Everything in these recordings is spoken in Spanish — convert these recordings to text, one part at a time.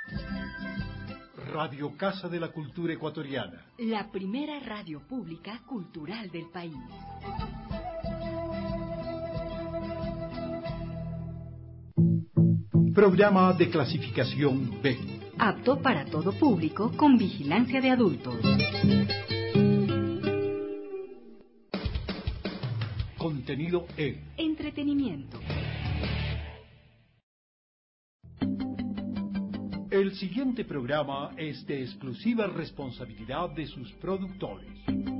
Radio Casa de la Cultura Ecuatoriana. La primera radio pública cultural del país. Programa de clasificación B. Apto para todo público con vigilancia de adultos. Contenido E. Entretenimiento. El siguiente programa es de exclusiva responsabilidad de sus productores.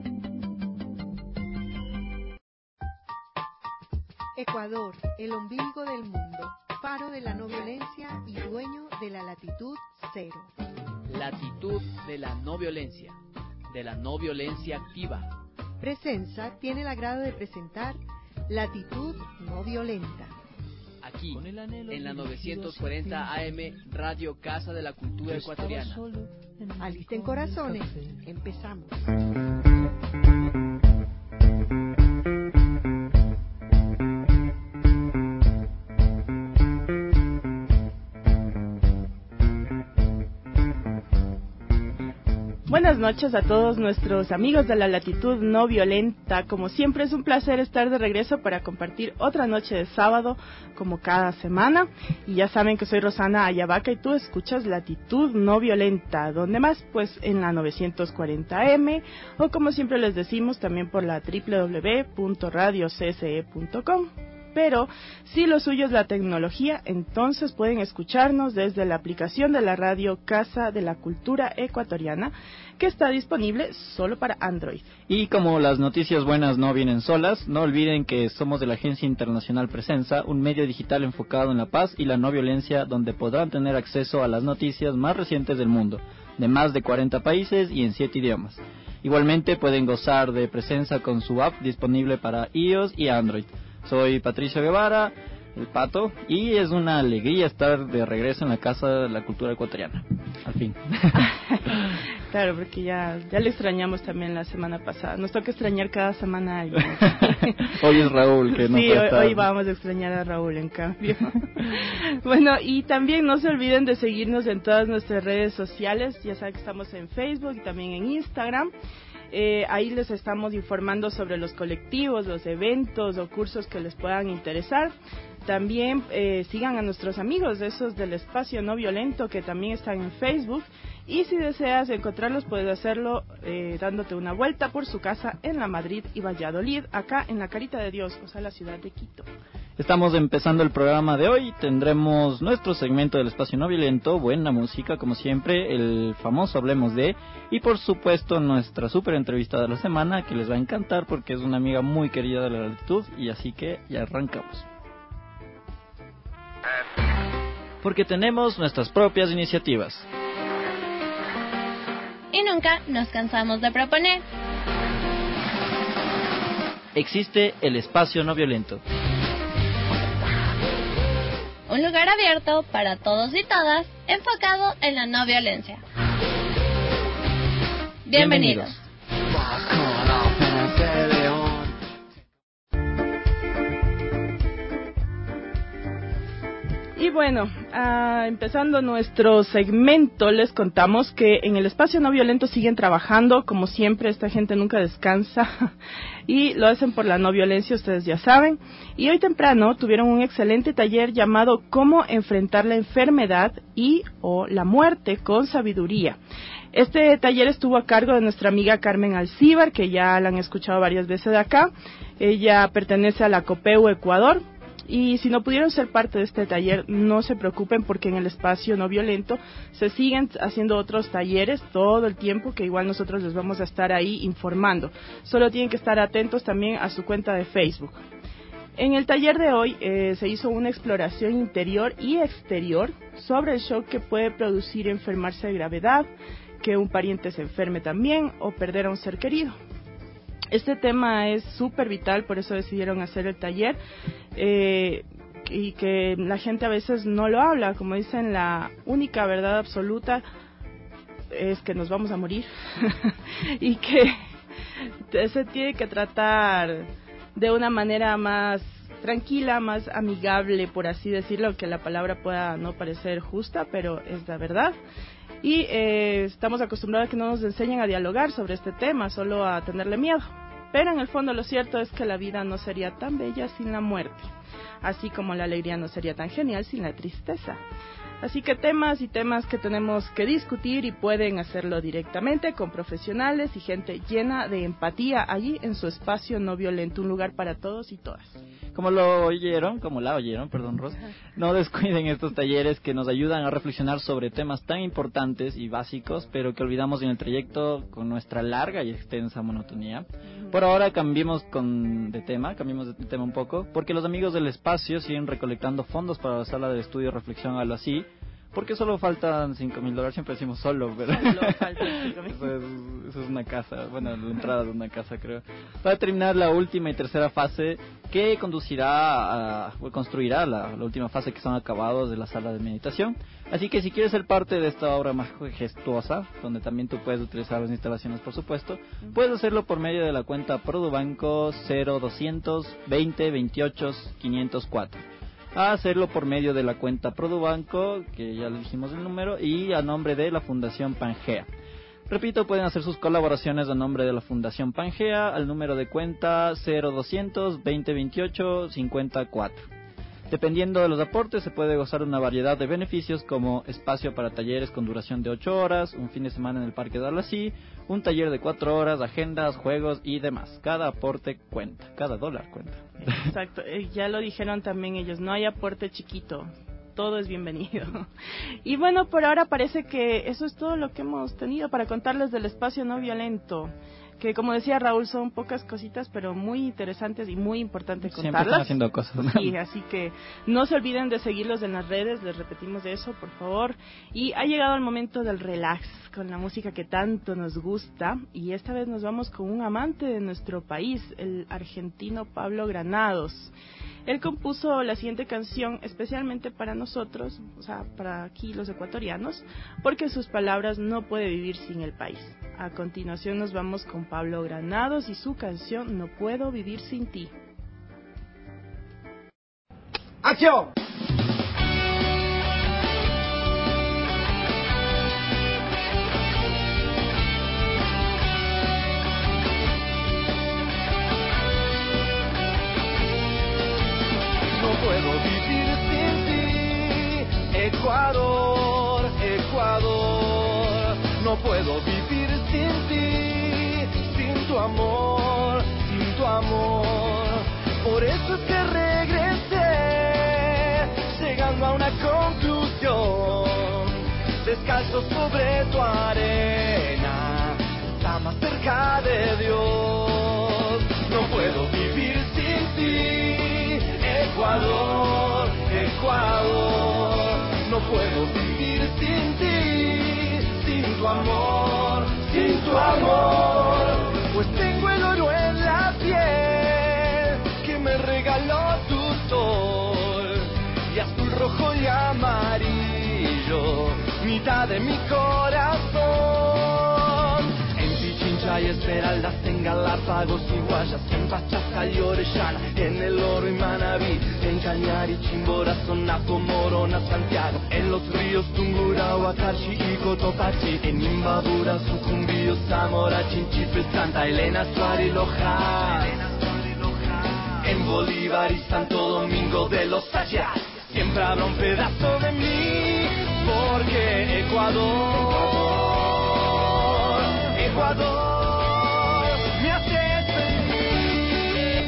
Ecuador, el ombligo del mundo, faro de la no violencia y dueño de la latitud cero. Latitud de la no violencia activa. Presenza tiene el agrado de presentar Latitud No Violenta. Aquí, en la 940 AM, Radio Casa de la Cultura Ecuatoriana. Alisten corazones, empezamos. Buenas noches a todos nuestros amigos de la Latitud No Violenta. Como siempre es un placer estar de regreso para compartir otra noche de sábado como cada semana. Y ya saben que soy Rosana Ayabaca y tú escuchas Latitud No Violenta. ¿Dónde más? Pues en la 940M o como siempre les decimos también por la www.radiocce.com. Pero si lo suyo es la tecnología, entonces pueden escucharnos desde la aplicación de la radio Casa de la Cultura Ecuatoriana, que está disponible solo para Android. Y como las noticias buenas no vienen solas, no olviden que somos de la Agencia Internacional Presenza, un medio digital enfocado en la paz y la no violencia, donde podrán tener acceso a las noticias más recientes del mundo, de más de 40 países y en 7 idiomas. Igualmente pueden gozar de Presenza con su app disponible para iOS y Android. Soy Patricio Guevara, el Pato, y es una alegría estar de regreso en la Casa de la Cultura Ecuatoriana, al fin. Claro, porque ya le extrañamos también la semana pasada. Nos toca extrañar cada semana a alguien. Hoy es Raúl, que no sí, puede estar. Hoy vamos a extrañar a Raúl, en cambio. Bueno, y también no se olviden de seguirnos en todas nuestras redes sociales. Ya saben que estamos en Facebook y también en Instagram. Ahí les estamos informando sobre los colectivos, los eventos o cursos que les puedan interesar. También sigan a nuestros amigos de esos del Espacio No Violento, que también están en Facebook. Y si deseas encontrarlos, puedes hacerlo dándote una vuelta por su casa en La Madrid y Valladolid, acá en la Carita de Dios, o sea, la ciudad de Quito. Estamos empezando el programa de hoy. Tendremos nuestro segmento del Espacio No Violento, buena música como siempre, el famoso Hablemos de, y por supuesto nuestra súper entrevista de la semana, que les va a encantar porque es una amiga muy querida de la Latitud, y así que ya arrancamos. Porque tenemos nuestras propias iniciativas. Y nunca nos cansamos de proponer. Existe el Espacio No Violento. Un lugar abierto para todos y todas, enfocado en la no violencia. Bienvenidos. Y bueno, empezando nuestro segmento, les contamos que en el Espacio No Violento siguen trabajando, como siempre, esta gente nunca descansa, y lo hacen por la no violencia, ustedes ya saben. Y hoy temprano tuvieron un excelente taller llamado Cómo enfrentar la enfermedad y o la muerte con sabiduría. Este taller estuvo a cargo de nuestra amiga Carmen Alcíbar, que ya la han escuchado varias veces de acá. Ella pertenece a la COPEU Ecuador. Y si no pudieron ser parte de este taller, no se preocupen, porque en el Espacio No Violento se siguen haciendo otros talleres todo el tiempo, que igual nosotros les vamos a estar ahí informando. Solo tienen que estar atentos también a su cuenta de Facebook. En el taller de hoy se hizo una exploración interior y exterior sobre el shock que puede producir enfermarse de gravedad, que un pariente se enferme también o perder a un ser querido. Este tema es súper vital, por eso decidieron hacer el taller, y que la gente a veces no lo habla. Como dicen, la única verdad absoluta es que nos vamos a morir y que se tiene que tratar de una manera más tranquila, más amigable, por así decirlo, que la palabra pueda no parecer justa, pero es la verdad. Y estamos acostumbrados a que no nos enseñen a dialogar sobre este tema, solo a tenerle miedo. Pero en el fondo lo cierto es que la vida no sería tan bella sin la muerte, así como la alegría no sería tan genial sin la tristeza. Así que temas y temas que tenemos que discutir, y pueden hacerlo directamente con profesionales y gente llena de empatía allí en su espacio no violento, un lugar para todos y todas. Como la oyeron, Ros, no descuiden estos talleres que nos ayudan a reflexionar sobre temas tan importantes y básicos, pero que olvidamos en el trayecto con nuestra larga y extensa monotonía. Por ahora cambiemos de tema un poco, porque los amigos del espacio siguen recolectando fondos para la sala de estudio Reflexión Algo Así, porque solo faltan $5,000, siempre decimos solo, pero solo faltan $5,000. Eso es una casa, bueno, la entrada de una casa, creo. Para terminar la última y tercera fase, que construirá la última fase, que son acabados de la sala de meditación. Así que si quieres ser parte de esta obra majestuosa, donde también tú puedes utilizar las instalaciones, por supuesto, puedes hacerlo por medio de la cuenta Produbanco 0200 20 28 504. A hacerlo por medio de la cuenta Produbanco, que ya le dijimos el número, y a nombre de la Fundación Pangea. Repito, pueden hacer sus colaboraciones a nombre de la Fundación Pangea al número de cuenta 0200 20 28 54. Dependiendo de los aportes, se puede gozar de una variedad de beneficios, como espacio para talleres con duración de 8 horas, un fin de semana en el Parque de Albací, un taller de 4 horas, agendas, juegos y demás. Cada aporte cuenta, cada dólar cuenta. Exacto, ya lo dijeron también ellos, no hay aporte chiquito, todo es bienvenido. Y bueno, por ahora parece que eso es todo lo que hemos tenido para contarles del espacio no violento, que como decía Raúl, son pocas cositas, pero muy interesantes y muy importantes contarlas. Siempre están haciendo cosas, ¿no? Sí, así que no se olviden de seguirlos en las redes, les repetimos eso, por favor. Y ha llegado el momento del relax, con la música que tanto nos gusta, y esta vez nos vamos con un amante de nuestro país, el argentino Pablo Granados. Él compuso la siguiente canción especialmente para nosotros, o sea, para aquí los ecuatorianos, porque en sus palabras no puede vivir sin el país. A continuación nos vamos con Pablo Granados y su canción No puedo vivir sin ti. ¡Acción! No puedo vivir sin ti, Ecuador, Ecuador. No puedo vivir sin ti, sin tu amor, sin tu amor. Por eso es que regresé, llegando a una conclusión. Descalzo sobre tu arena, está más cerca de Dios. No puedo vivir sin ti, Ecuador, Ecuador. No puedo vivir sin ti, sin tu amor, sin tu amor. Pues tengo el oro en la piel que me regaló tu sol, y azul, rojo y amarillo, mitad de mi corazón. En Pichincha y Esmeraldas, en Galápagos y Guayas, en Pachacá y Orellana, en El Oro y Manabí, en Cañari, Chimborazo, Napo, Morona, Santiago, en los ríos Tungurahua, Carchi y Cotopaxi, en Imbabura, Sucumbío, Zamora, Chinchipe, Santa Elena, Suárez y Loja, en Bolívar y Santo Domingo de los Sayas, siempre habrá un pedazo de mí, porque Ecuador, Ecuador, me hace feliz.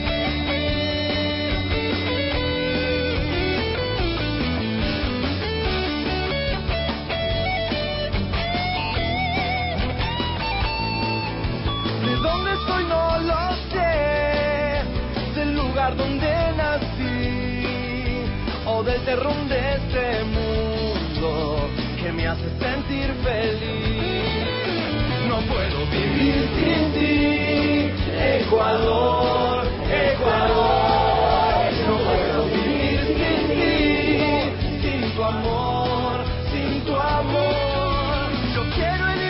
De dónde soy no lo sé, del lugar donde nací, o del terrón de este mundo que me hace sentir feliz. No puedo vivir sin ti, Ecuador, Ecuador. No puedo vivir sin ti, sin tu amor, sin tu amor. Yo quiero el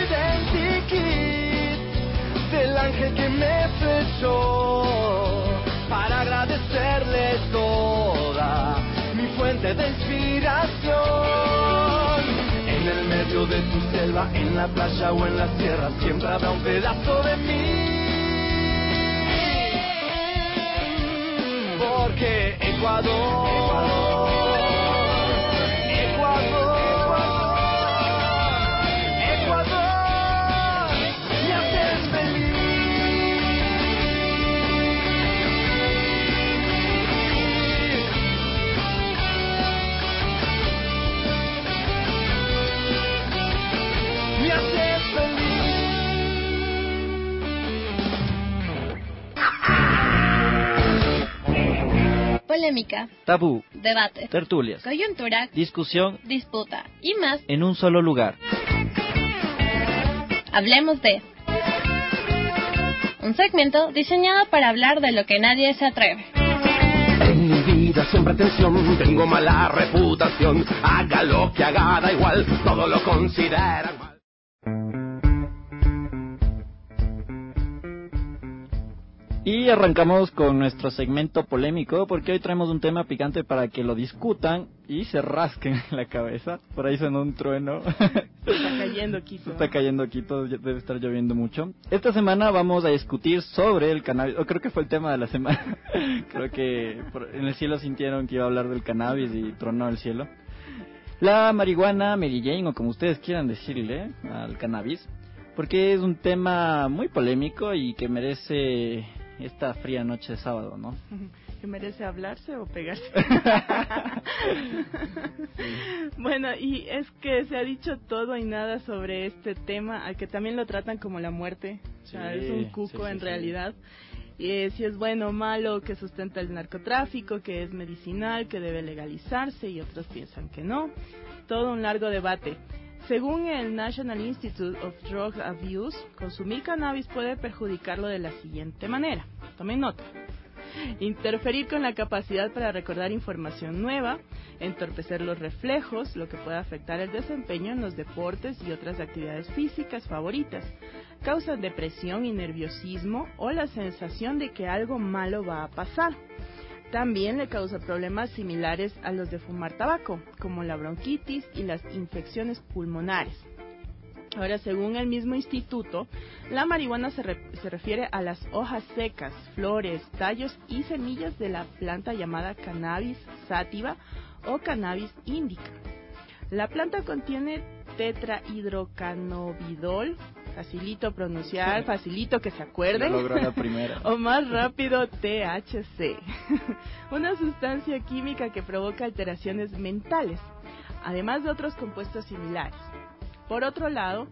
identikit del ángel que me flechó, para agradecerle todo fuente de inspiración. En el medio de tu selva, en la playa o en la sierra, siempre habrá un pedazo de mí. Porque Ecuador, Ecuador, Ecuador, me haces feliz. Me haces feliz. Polémica, Tabú, debate, tertulias, coyuntura, discusión disputa y más. en un solo lugar. Hablemos de un segmento diseñado para hablar de lo que nadie se atreve. En mi vida siempre atención, tengo mala reputación. Haga lo que haga, da igual, todo lo consideran mal. Y arrancamos con nuestro segmento polémico, porque hoy traemos un tema picante para que lo discutan y se rasquen la cabeza. Por ahí sonó un trueno. Está cayendo Quito. Está cayendo Quito, debe estar lloviendo mucho. Esta semana vamos a discutir sobre el cannabis, o creo que fue el tema de la semana. Creo que en el cielo sintieron que iba a hablar del cannabis y tronó el cielo. La marihuana, Mary Jane, o como ustedes quieran decirle al cannabis, porque es un tema muy polémico y que merece esta fría noche de sábado, ¿no? ¿Que merece hablarse o pegarse? Bueno, y es que se ha dicho todo y nada sobre este tema, al que también lo tratan como la muerte. O sea, es un cuco en realidad. Y si es bueno o malo, que sustenta el narcotráfico, que es medicinal, que debe legalizarse, y otros piensan que no. Todo un largo debate. Según el National Institute of Drug Abuse, consumir cannabis puede perjudicarlo de la siguiente manera. Tomen nota. Interferir con la capacidad para recordar información nueva, entorpecer los reflejos, lo que puede afectar el desempeño en los deportes y otras actividades físicas favoritas. Causa depresión y nerviosismo o la sensación de que algo malo va a pasar. También le causa problemas similares a los de fumar tabaco, como la bronquitis y las infecciones pulmonares. Ahora, según el mismo instituto, la marihuana se refiere a las hojas secas, flores, tallos y semillas de la planta llamada Cannabis sativa o Cannabis indica. La planta contiene tetrahidrocannabidol, facilito pronunciar, facilito que se acuerden, Logró la primera. o más rápido THC, una sustancia química que provoca alteraciones mentales, además de otros compuestos similares. Por otro lado,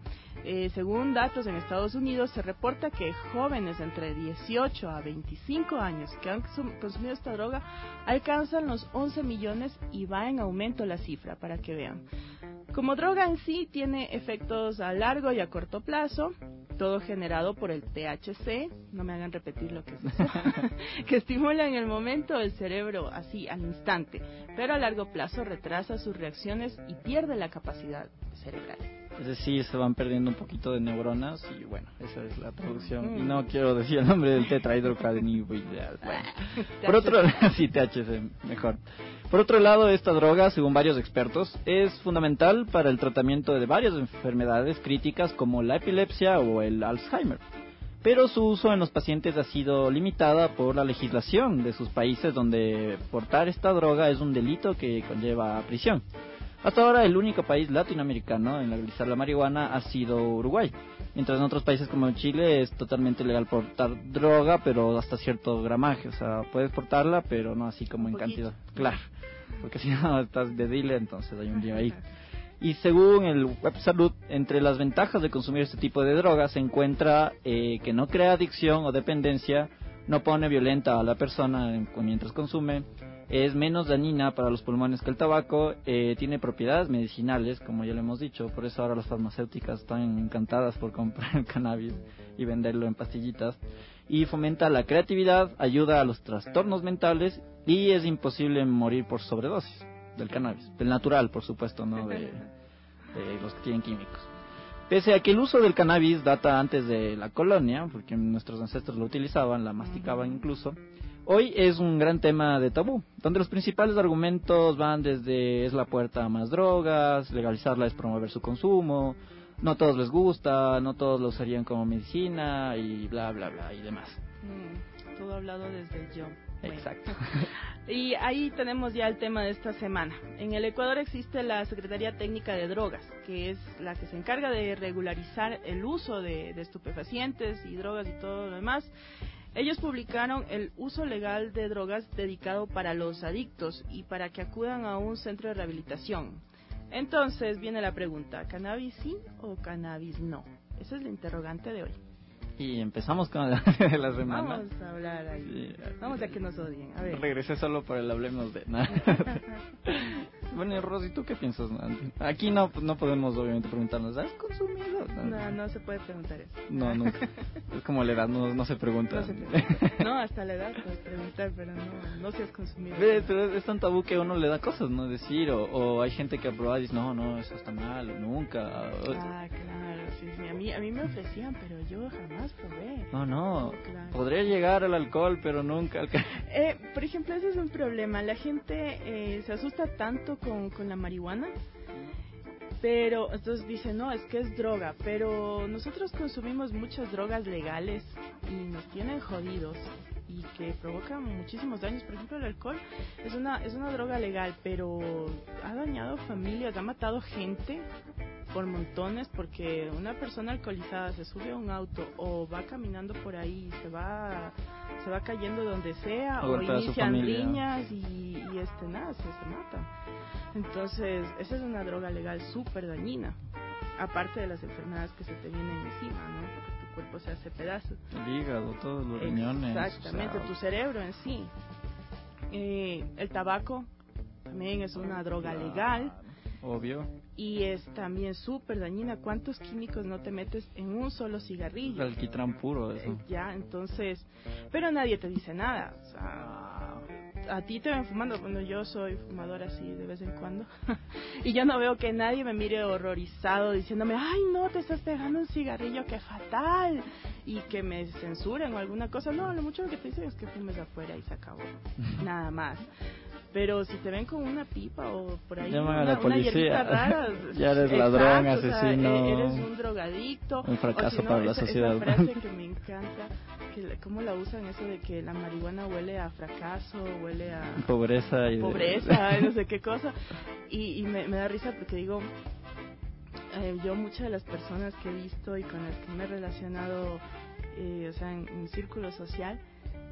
según datos en Estados Unidos, se reporta que jóvenes entre 18 a 25 años que han consumido esta droga alcanzan los 11 millones y va en aumento la cifra, para que vean. Como droga en sí, tiene efectos a largo y a corto plazo, todo generado por el THC, no me hagan repetir lo que es eso, que estimula en el momento el cerebro así al instante, pero a largo plazo retrasa sus reacciones y pierde la capacidad cerebral. Es decir, se van perdiendo un poquito de neuronas y bueno, esa es la traducción. Y no quiero decir el nombre del tetrahidrocannabinol. Bueno. Por otro lado, sí, THC, mejor. Por otro lado, esta droga, según varios expertos, es fundamental para el tratamiento de varias enfermedades críticas como la epilepsia o el Alzheimer. Pero su uso en los pacientes ha sido limitada por la legislación de sus países, donde portar esta droga es un delito que conlleva prisión. Hasta ahora el único país latinoamericano en legalizar la marihuana ha sido Uruguay, mientras en otros países como Chile es totalmente legal portar droga, pero hasta cierto gramaje, o sea, puedes portarla, pero no así como en cantidad. Claro, porque si no estás de dealer, entonces hay un lío ahí. Y según el Web Salud, entre las ventajas de consumir este tipo de drogas se encuentra que no crea adicción o dependencia, no pone violenta a la persona mientras consume, es menos dañina para los pulmones que el tabaco, tiene propiedades medicinales, como ya le hemos dicho, por eso ahora las farmacéuticas están encantadas por comprar el cannabis y venderlo en pastillitas, y fomenta la creatividad, ayuda a los trastornos mentales y es imposible morir por sobredosis del cannabis, del natural, por supuesto, no de los que tienen químicos. Pese a que el uso del cannabis data antes de la colonia, porque nuestros ancestros lo utilizaban, la masticaban incluso, Hoy es un gran tema de tabú, donde los principales argumentos van desde es la puerta a más drogas, legalizarla es promover su consumo, no todos les gusta, no todos lo usarían como medicina y bla bla bla y demás. Todo hablado desde el yo. Bueno. Exacto. Y ahí tenemos ya el tema de esta semana. En el Ecuador existe la Secretaría Técnica de Drogas, que es la que se encarga de regularizar el uso de estupefacientes y drogas y todo lo demás. Ellos publicaron el uso legal de drogas dedicado para los adictos y para que acudan a un centro de rehabilitación. Entonces viene la pregunta, ¿cannabis sí o cannabis no? Esa es la interrogante de hoy. Y empezamos con la de la semana. Vamos a hablar ahí. Sí. Vamos a que nos odien. A ver. Regresé solo por el hablemos de nada. Bueno, Rosy, ¿tú qué piensas? Aquí no podemos obviamente preguntarnos, ¿has consumido? No se puede preguntar eso. No, nunca. Es como la edad, no se pregunta. No, hasta la edad puedes preguntar, pero no si has consumido. Pero es tan tabú que a uno le da cosas, ¿no? Decir, o hay gente que aprueba y dice, no, eso está mal, nunca. Ah, claro, sí. A mí me ofrecían, pero yo jamás probé. No. Claro. Podría llegar al alcohol, pero nunca. Por ejemplo, ese es un problema. La gente se asusta tanto con la marihuana, pero entonces dicen, no, es que es droga, pero nosotros consumimos muchas drogas legales y nos tienen jodidos y que provocan muchísimos daños. Por ejemplo, el alcohol es una droga legal, pero ha dañado familias, ha matado gente por montones, porque una persona alcoholizada se sube a un auto o va caminando por ahí y se va cayendo donde sea, o inician riñas y nada, se matan. Entonces, esa es una droga legal súper dañina, aparte de las enfermedades que se te vienen encima, ¿no? Porque tu cuerpo se hace pedazos. El hígado, todos los riñones. Exactamente, tu cerebro en sí. El tabaco también es una droga legal. Obvio. Y es también súper dañina. ¿Cuántos químicos no te metes en un solo cigarrillo? El alquitrán puro, eso. Ya, entonces, pero nadie te dice nada. O sea, a ti te ven fumando. Bueno, yo soy fumadora así de vez en cuando. Y yo no veo que nadie me mire horrorizado diciéndome, ay, no, te estás pegando un cigarrillo, qué fatal. Y que me censuren o alguna cosa. No, lo mucho que te dicen es que fumes afuera y se acabó. Nada más. Pero si te ven con una pipa o por ahí una hierbita rara, ya eres ladrón, asesino, o sea, eres un drogadicto, un fracaso o si no, para la sociedad. Esa frase que me encanta, cómo la usan, eso de que la marihuana huele a fracaso, huele a pobreza, no sé qué cosa, y me da risa porque digo, yo muchas de las personas que he visto y con las que me he relacionado, o sea, en círculo social,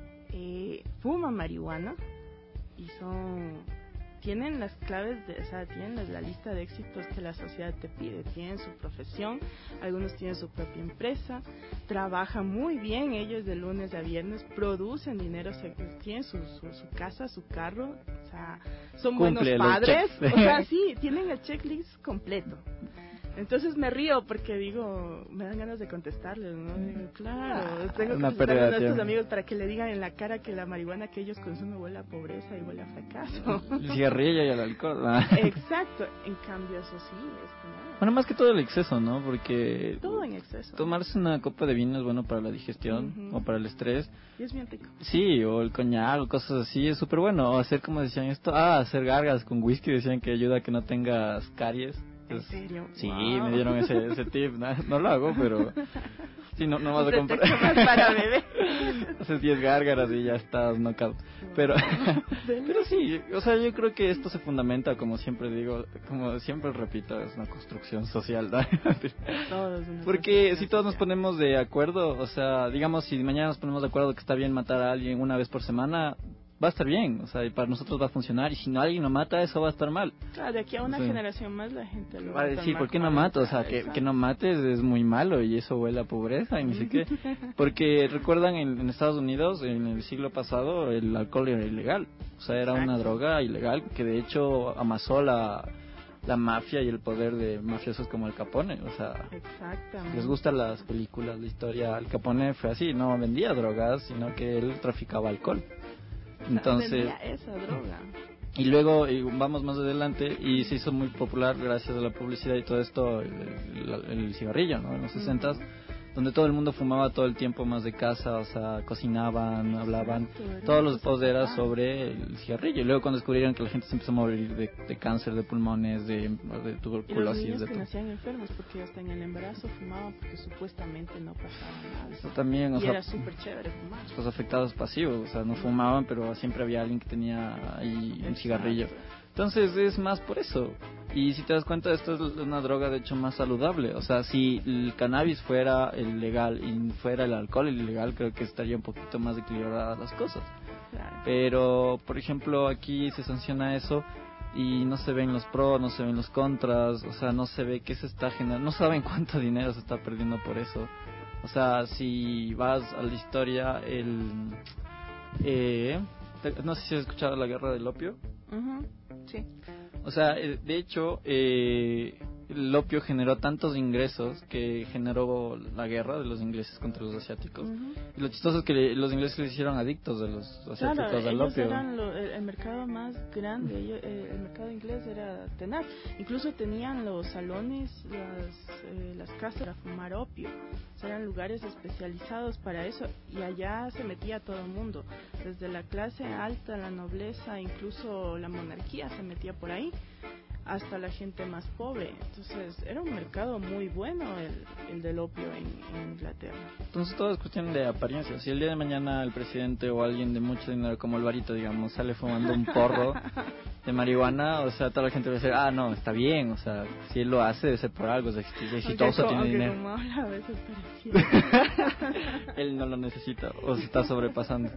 fuman marihuana y tienen las claves, tienen la lista de éxitos que la sociedad te pide, tienen su profesión, algunos tienen su propia empresa, trabajan muy bien ellos de lunes a viernes, producen dinero, tienen su casa, su carro, o sea, son buenos padres, o sea, sí, tienen el checklist completo. Entonces me río porque digo, me dan ganas de contestarles, ¿no? Digo, claro, tengo que contestarle a nuestros amigos para que le digan en la cara que la marihuana que ellos consumen huele a pobreza y huele a fracaso. El cigarrillo y el alcohol, ¿no? Exacto, en cambio eso sí, nada. Bueno, más que todo el exceso, ¿no? Porque todo en exceso. Tomarse una copa de vino es bueno para la digestión o para el estrés. Y es bien rico. Sí, o el coñac o cosas así, es súper bueno. O hacer, como decían esto, hacer gargas con whisky, decían que ayuda a que no tengas caries. ¿En serio? Sí, wow. Me dieron ese tip, no lo hago, pero sí, no vas a comprar. Más para bebé. Haces 10 gárgaras y ya estás knockout. Pero sí, o sea, yo creo que esto se fundamenta, como siempre digo, como siempre repito, es una construcción social, ¿no? Porque si todos nos ponemos de acuerdo, o sea, digamos, si mañana nos ponemos de acuerdo que está bien matar a alguien una vez por semana, va a estar bien, o sea, y para nosotros va a funcionar, y si no alguien lo mata, eso va a estar mal. Claro, de aquí a una generación más la gente lo va a decir, ¿por qué no mato? O sea, que no mates es muy malo y eso huele a pobreza y ni sé qué. Porque recuerdan en Estados Unidos, en el siglo pasado, el alcohol era ilegal, o sea, era una droga ilegal que de hecho amasó la mafia y el poder de mafiosos como Al Capone, o sea, les gustan las películas, la historia. Al Capone fue así, no vendía drogas, sino que él traficaba alcohol. Entonces, esa droga. Y luego vamos más adelante y se hizo muy popular gracias a la publicidad y todo esto el cigarrillo, ¿no? En los 60s donde todo el mundo fumaba todo el tiempo más de casa, o sea, cocinaban, hablaban, Exacto, todos los posts eran sobre el cigarrillo. Y luego cuando descubrieron que la gente se empezó a morir de cáncer de pulmones, de Y los tuberculosis, niños de que todo. nacían enfermos porque hasta en el embarazo fumaban porque supuestamente no pasaba nada. Eso también, o Y sea, era súper chévere fumar. los afectados pasivos, o sea, no fumaban, pero siempre había alguien que tenía ahí un cigarrillo. Entonces es más por eso. Y si te das cuenta, esto es una droga de hecho más saludable. O sea, si el cannabis fuera el legal y fuera el alcohol el ilegal, creo que estaría un poquito más equilibradas las cosas. Claro. Pero, por ejemplo, aquí se sanciona eso y no se ven los pros, no se ven los contras, o sea, no se ve qué se está generando, no saben cuánto dinero se está perdiendo por eso. O sea, si vas a la historia, no sé si has escuchado la guerra del opio. Ujú, sí. O sea, de hecho, el opio generó tantos ingresos que generó la guerra de los ingleses contra los asiáticos. Ujú. Y lo chistoso es que los ingleses les hicieron adictos de los asiáticos Claro, al ellos opio. eran el mercado más grande, el mercado inglés era tenaz. Incluso tenían los salones, las casas para fumar opio. O sea, eran lugares especializados para eso y allá se metía todo el mundo. Desde la clase alta, la nobleza, incluso la monarquía se metía por ahí, hasta la gente más pobre. Entonces era un mercado muy bueno el del opio en Inglaterra. Entonces todo es cuestión de apariencia. Si el día de mañana el presidente o alguien de mucho dinero como Alvarito, digamos, sale fumando un porro de marihuana, o sea, toda la gente va a decir, no, está bien, o sea, si él lo hace debe ser por algo, es exitoso, tiene dinero. Como habla, a veces pareciera. Él no lo necesita o se está sobrepasando.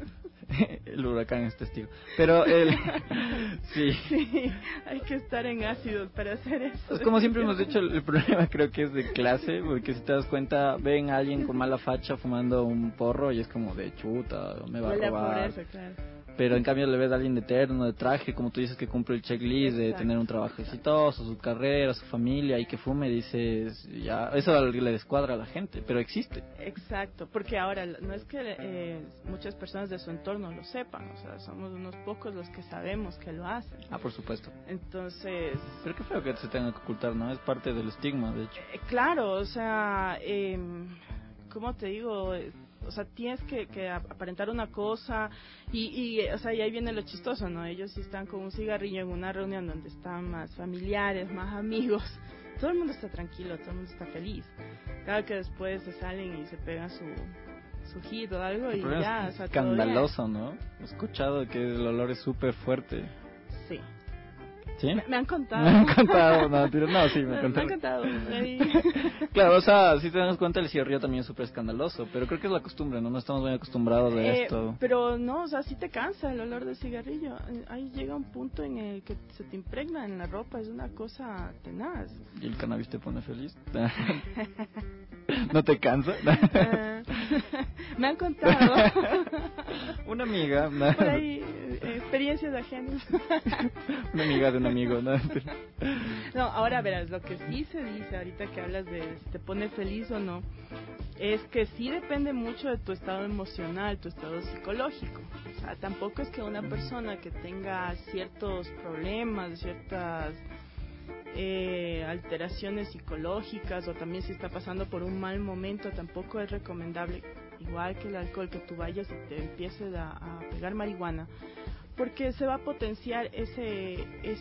El huracán es testigo. Pero sí, hay que estar en ácidos para hacer eso. Pues como siempre hemos dicho, el problema creo que es de clase, porque si te das cuenta, ven a alguien con mala facha fumando un porro y es como de chuta, me va a robar. Por eso, claro. Pero en cambio le ves a alguien de terno, de traje, como tú dices, que cumple el checklist de tener un trabajo exitoso, su carrera, su familia, y que fume, dices, ya, eso le descuadra a la gente, pero existe. Exacto, porque ahora no es que muchas personas de su entorno lo sepan, o sea, somos unos pocos los que sabemos que lo hacen. Por supuesto. Entonces... Pero qué feo que se tenga que ocultar, ¿no? Es parte del estigma, de hecho. Claro, o sea, ¿cómo te digo? O sea, tienes que aparentar una cosa o sea, y ahí viene lo chistoso, ¿no? Ellos sí están con un cigarrillo en una reunión donde están más familiares, más amigos. Todo el mundo está tranquilo, todo el mundo está feliz. Claro que después se salen y se pegan su hit o algo y ya, es o sea, escandaloso, ¿no? He escuchado que el olor es súper fuerte. Sí. ¿Sí? Me han contado. Me han contado, no, sí, me han contado. Claro, o sea, si te das cuenta, el cigarrillo también es súper escandaloso, pero creo que es la costumbre, ¿no? No estamos muy acostumbrados a esto. Pero no, o sea, sí te cansa el olor del cigarrillo. Ahí llega un punto en el que se te impregna en la ropa, es una cosa tenaz. ¿Y el cannabis te pone feliz? ¿No te cansa? Me han contado. Una amiga. Por ahí, experiencias ajenas. Una amiga de un amigo, ¿no? No, ahora verás, lo que sí se dice ahorita que hablas de si te pone feliz o no, es que sí depende mucho de tu estado emocional, tu estado psicológico. O sea, tampoco es que una persona que tenga ciertos problemas, ciertas alteraciones psicológicas, o también si está pasando por un mal momento, tampoco es recomendable, igual que el alcohol, que tú vayas y te empieces a pegar marihuana, porque se va a potenciar ese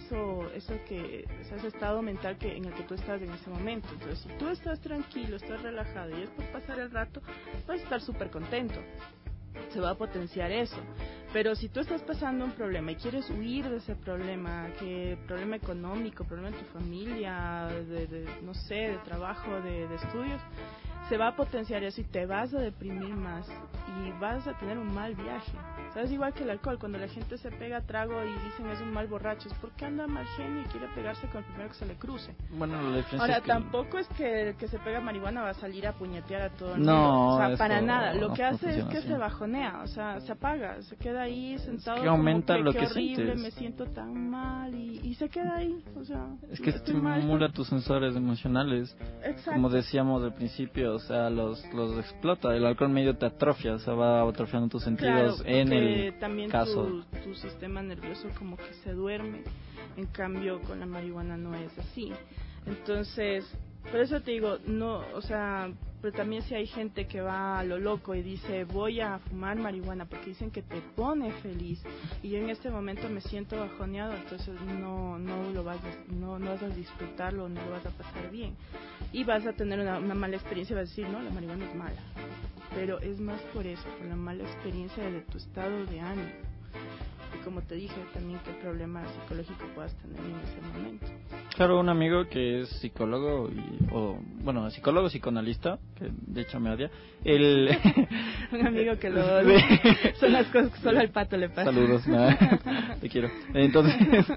estado mental en el que tú estás en ese momento. Entonces, si tú estás tranquilo, estás relajado y es por pasar el rato, vas a estar súper contento. Se va a potenciar eso. Pero si tú estás pasando un problema y quieres huir de ese problema, problema económico, problema en tu familia, no sé, de trabajo, de estudios, se va a potenciar eso y te vas a deprimir más y vas a tener un mal viaje. O sea, es igual que el alcohol, cuando la gente se pega trago y dicen es un mal borracho, es porque anda mal genio y quiere pegarse con el primero que se le cruce. Bueno, la diferencia ahora, es que tampoco es que el que se pega marihuana va a salir a puñetear a todo el mundo. No, o sea, para nada. Lo no que hace es que así. se bajonea, o sea, se apaga, se queda ahí sentado. Es que aumenta como lo que qué horrible, sientes. me siento tan mal y se queda ahí, o sea. Es que estimula tus sensores emocionales. Exacto. Como decíamos al principio, o sea, los explota. El alcohol medio te atrofia, o sea, va atrofiando tus sentidos, claro, en el también caso. Tu sistema nervioso como que se duerme, en cambio con la marihuana no es así. Entonces, por eso te digo, no, o sea, pero también si hay gente que va a lo loco y dice voy a fumar marihuana porque dicen que te pone feliz y yo en este momento me siento bajoneado, entonces no vas a disfrutarlo, no lo vas a pasar bien y vas a tener una mala experiencia, vas a decir no, la marihuana es mala, pero es más por eso, por la mala experiencia de tu estado de ánimo. Y como te dije también qué problema psicológico puedas tener en ese momento. Claro, un amigo que es psicólogo, psicólogo, psicoanalista, que de hecho me odia, un amigo que lo odia, son las cosas que solo al Pato le pasa. Saludos, te quiero. Entonces,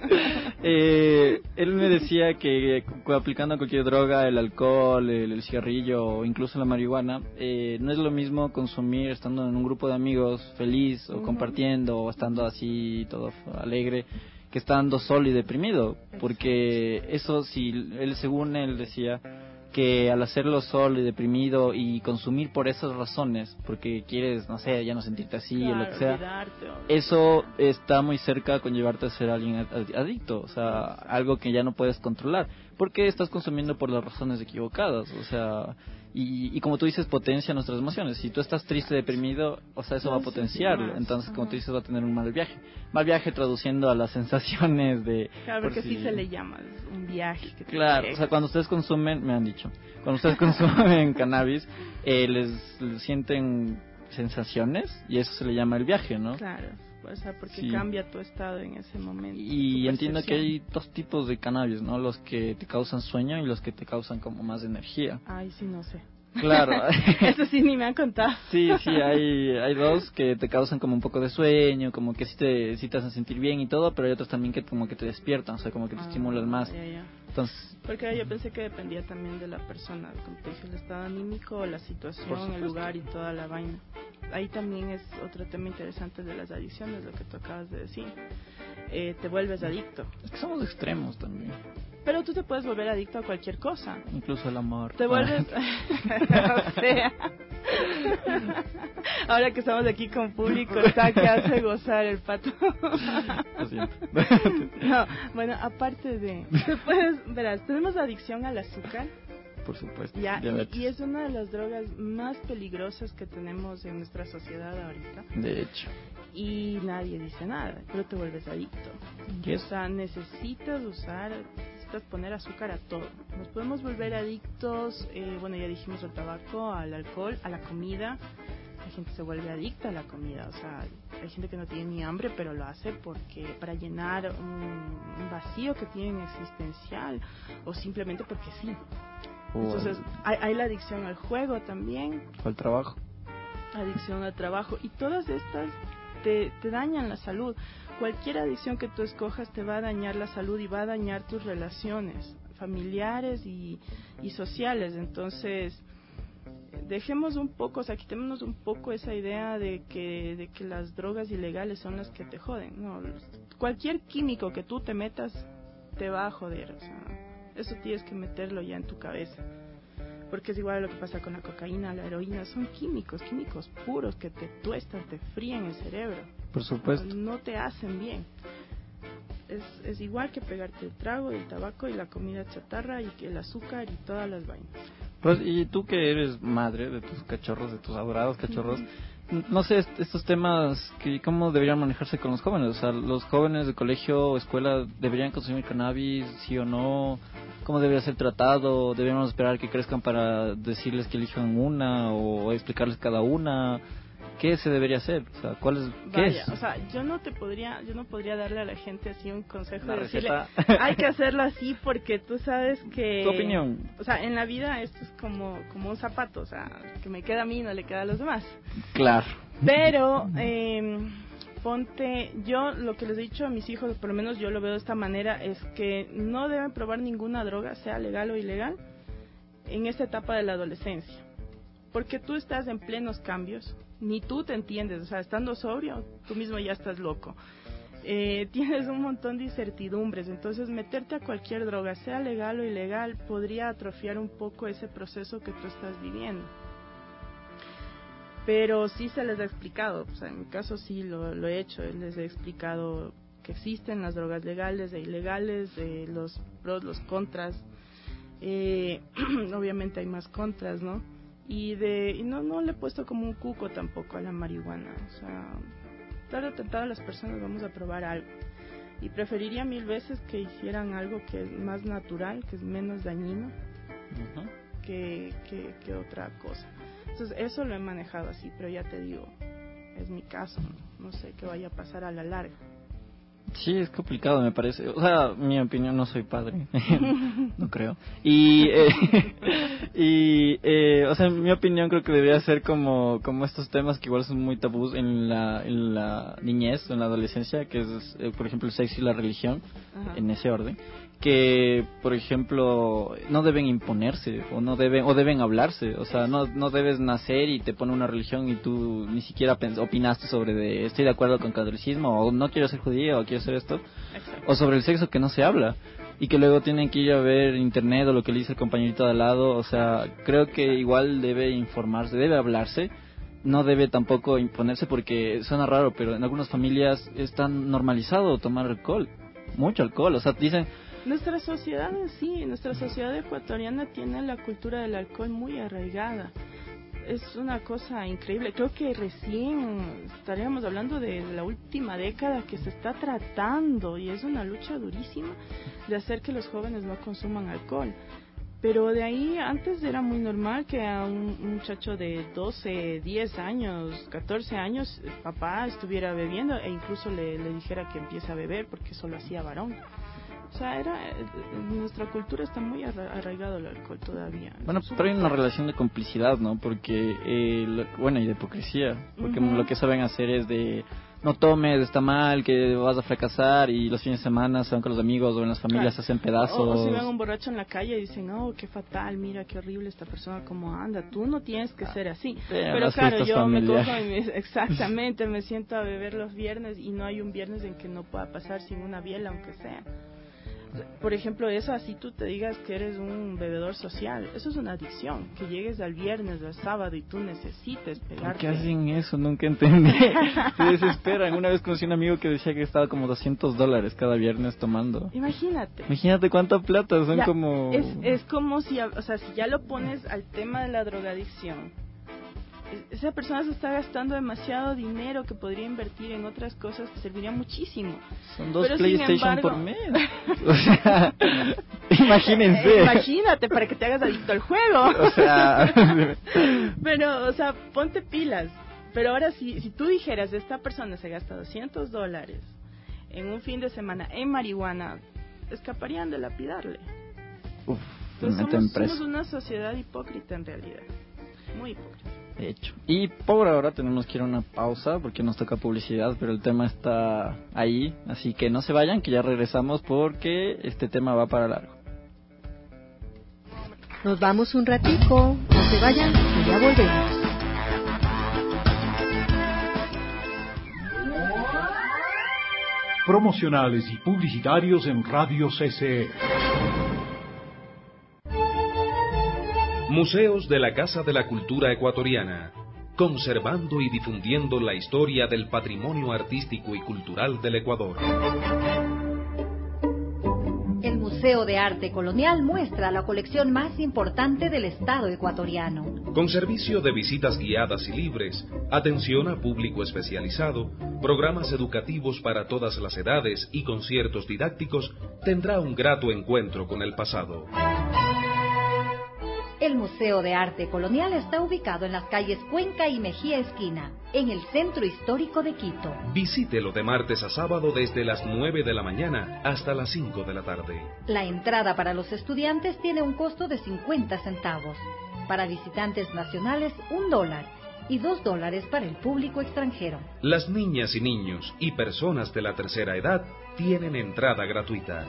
él me decía que aplicando cualquier droga, el alcohol, el cigarrillo o incluso la marihuana, no es lo mismo consumir estando en un grupo de amigos feliz o compartiendo o estando así todo alegre, que estando solo y deprimido, porque eso según él decía que al hacerlo solo y deprimido y consumir por esas razones, porque quieres, no sé, ya no sentirte así o lo que sea, eso está muy cerca con llevarte a ser alguien adicto, o sea, algo que ya no puedes controlar, porque estás consumiendo por las razones equivocadas, o sea, y como tú dices, potencia nuestras emociones. Si tú estás triste, deprimido, o sea, eso va a potenciarlo. Entonces, como tú dices, va a tener un mal viaje. Mal viaje traduciendo a las sensaciones de... Claro, porque sí se le llama, un viaje. Que claro, o sea, cuando ustedes consumen, me han dicho, cuando ustedes consumen cannabis, les sienten sensaciones y eso se le llama el viaje, ¿no? Claro. O sea, porque cambia tu estado en ese momento. Y entiendo que hay dos tipos de cannabis, ¿no? Los que te causan sueño y los que te causan como más energía. Ay, sí, no sé. Claro. Eso sí, ni me han contado. Sí, hay dos que te causan como un poco de sueño, como que sí te hacen sentir bien y todo, pero hay otros también que como que te despiertan, o sea, como que te estimulan más. Ya. Entonces, porque yo pensé que dependía también de la persona, como te dije, el estado anímico, la situación, el lugar y toda la vaina. Ahí también es otro tema interesante de las adicciones, lo que tú acabas de decir. Te vuelves adicto. Es que somos extremos también. Pero tú te puedes volver adicto a cualquier cosa. Incluso el amor. Te vuelves... O sea... Ahora que estamos aquí con público, está que hace gozar el Pato. Lo siento. No, bueno, aparte de... Verás, tenemos adicción al azúcar. Por supuesto. Y es una de las drogas más peligrosas que tenemos en nuestra sociedad ahorita. De hecho. Y nadie dice nada, pero te vuelves adicto. Yes. O sea, necesitas poner azúcar a todo. Nos podemos volver adictos, ya dijimos al tabaco, al alcohol, a la comida. La gente se vuelve adicta a la comida, o sea, hay gente que no tiene ni hambre, pero lo hace para llenar un vacío que tienen existencial, o simplemente porque sí. Entonces, hay la adicción al juego también. O al trabajo. Adicción al trabajo. Y todas estas te dañan la salud. Cualquier adicción que tú escojas te va a dañar la salud y va a dañar tus relaciones familiares y sociales. Entonces, dejemos un poco, o sea, quitémonos un poco esa idea de que las drogas ilegales son las que te joden. No, cualquier químico que tú te metas te va a joder, o sea, eso tienes que meterlo ya en tu cabeza, porque es igual a lo que pasa con la cocaína, la heroína, son químicos puros que te tuestan, te fríen el cerebro. Por supuesto. No te hacen bien. Es igual que pegarte el trago, el tabaco y la comida chatarra y que el azúcar y todas las vainas. Pues, y tú que eres madre de tus cachorros, de tus adorados cachorros, no sé, estos temas, ¿cómo deberían manejarse con los jóvenes? O sea, ¿los jóvenes de colegio o escuela deberían consumir cannabis, sí o no? ¿Cómo debería ser tratado? ¿Deberíamos esperar que crezcan para decirles que elijan una o explicarles cada una? ¿Qué se debería hacer? O sea, ¿qué es? O sea, yo no podría darle a la gente así un consejo de decirle, receta. hay que hacerlo así porque tú sabes que... Tu opinión. O sea, en la vida esto es como un zapato, o sea, que me queda a mí y no le queda a los demás. Claro. Pero, yo lo que les he dicho a mis hijos, por lo menos yo lo veo de esta manera, es que no deben probar ninguna droga, sea legal o ilegal, en esta etapa de la adolescencia. Porque tú estás en plenos cambios, ni tú te entiendes, o sea, estando sobrio, tú mismo ya estás loco. Tienes un montón de incertidumbres, entonces meterte a cualquier droga, sea legal o ilegal, podría atrofiar un poco ese proceso que tú estás viviendo. Pero sí se les ha explicado, o sea, en mi caso sí lo he hecho, les he explicado que existen las drogas legales e ilegales, los pros, los contras. Obviamente hay más contras, ¿no? Y no le he puesto como un cuco tampoco a la marihuana. O sea, tarde o temprano las personas vamos a probar algo. Y preferiría 1000 veces que hicieran algo que es más natural, que es menos dañino, que otra cosa. Entonces eso lo he manejado así, pero ya te digo, es mi caso, no sé qué vaya a pasar a la larga. Sí, es complicado, me parece. O sea, mi opinión, no soy padre, no creo. O sea, mi opinión creo que debería ser como estos temas que igual son muy tabús en la niñez, en la adolescencia, que es, por ejemplo, el sexo y la religión, en ese orden. Que, por ejemplo, no deben imponerse o deben hablarse. O sea, no debes nacer y te pone una religión y tú ni siquiera opinaste sobre estoy de acuerdo con el catolicismo o no quiero ser judío o quiero ser esto. Exacto. O sobre el sexo que no se habla y que luego tienen que ir a ver internet o lo que le dice el compañerito de al lado. O sea, creo que igual debe informarse, debe hablarse. No debe tampoco imponerse porque suena raro, pero en algunas familias está normalizado tomar alcohol, mucho alcohol. O sea, dicen... Nuestra sociedad nuestra sociedad ecuatoriana tiene la cultura del alcohol muy arraigada. Es una cosa increíble. Creo que recién estaríamos hablando de la última década que se está tratando, y es una lucha durísima, de hacer que los jóvenes no consuman alcohol. Pero de ahí, antes era muy normal que a un muchacho de 12, 10 años, 14 años, el papá estuviera bebiendo e incluso le dijera que empiece a beber porque eso lo hacía varón. O sea, nuestra cultura está muy arraigado el alcohol todavía. Bueno, pero hay una relación de complicidad, ¿no? Porque, y de hipocresía. Porque lo que saben hacer es no tomes, está mal, que vas a fracasar, y los fines de semana se van con los amigos o en las familias se hacen pedazos. O si ven a un borracho en la calle y dicen, no, qué fatal, mira qué horrible esta persona como anda, tú no tienes que ser así. Pero claro, yo me cojo exactamente, me siento a beber los viernes y no hay un viernes en que no pueda pasar sin una biela, aunque sea. Por ejemplo, eso así tú te digas que eres un bebedor social, eso es una adicción, que llegues al viernes o al sábado y tú necesites pegarte. ¿Por qué hacen eso? Nunca entendí. Se desesperan. Una vez conocí a un amigo que decía que estaba como $200 cada viernes tomando. Imagínate cuánta plata, son como... Es como si ya lo pones al tema de la drogadicción, esa persona se está gastando demasiado dinero que podría invertir en otras cosas que servirían muchísimo. Son 2 PlayStation por mes. O sea, imagínense. Imagínate, para que te hagas adicto al juego. O sea, pero, ponte pilas. Pero ahora si tú dijeras, esta persona se gasta $200 en un fin de semana en marihuana, escaparían de lapidarle. Entonces somos una sociedad hipócrita en realidad. Muy hipócrita. De hecho. Y por ahora tenemos que ir a una pausa porque nos toca publicidad, pero el tema está ahí, así que no se vayan, que ya regresamos porque este tema va para largo. Nos vamos un ratico, no se vayan, que ya volvemos. Promocionales y publicitarios en Radio CCE. Museos de la Casa de la Cultura Ecuatoriana, conservando y difundiendo la historia del patrimonio artístico y cultural del Ecuador. El Museo de Arte Colonial muestra la colección más importante del Estado ecuatoriano. Con servicio de visitas guiadas y libres, atención a público especializado, programas educativos para todas las edades y conciertos didácticos, tendrá un grato encuentro con el pasado. El Museo de Arte Colonial está ubicado en las calles Cuenca y Mejía Esquina, en el centro histórico de Quito. Visítelo de martes a sábado desde las 9 de la mañana hasta las 5 de la tarde. La entrada para los estudiantes tiene un costo de 50 centavos. Para visitantes nacionales, $1 y $2 para el público extranjero. Las niñas y niños y personas de la tercera edad tienen entrada gratuita.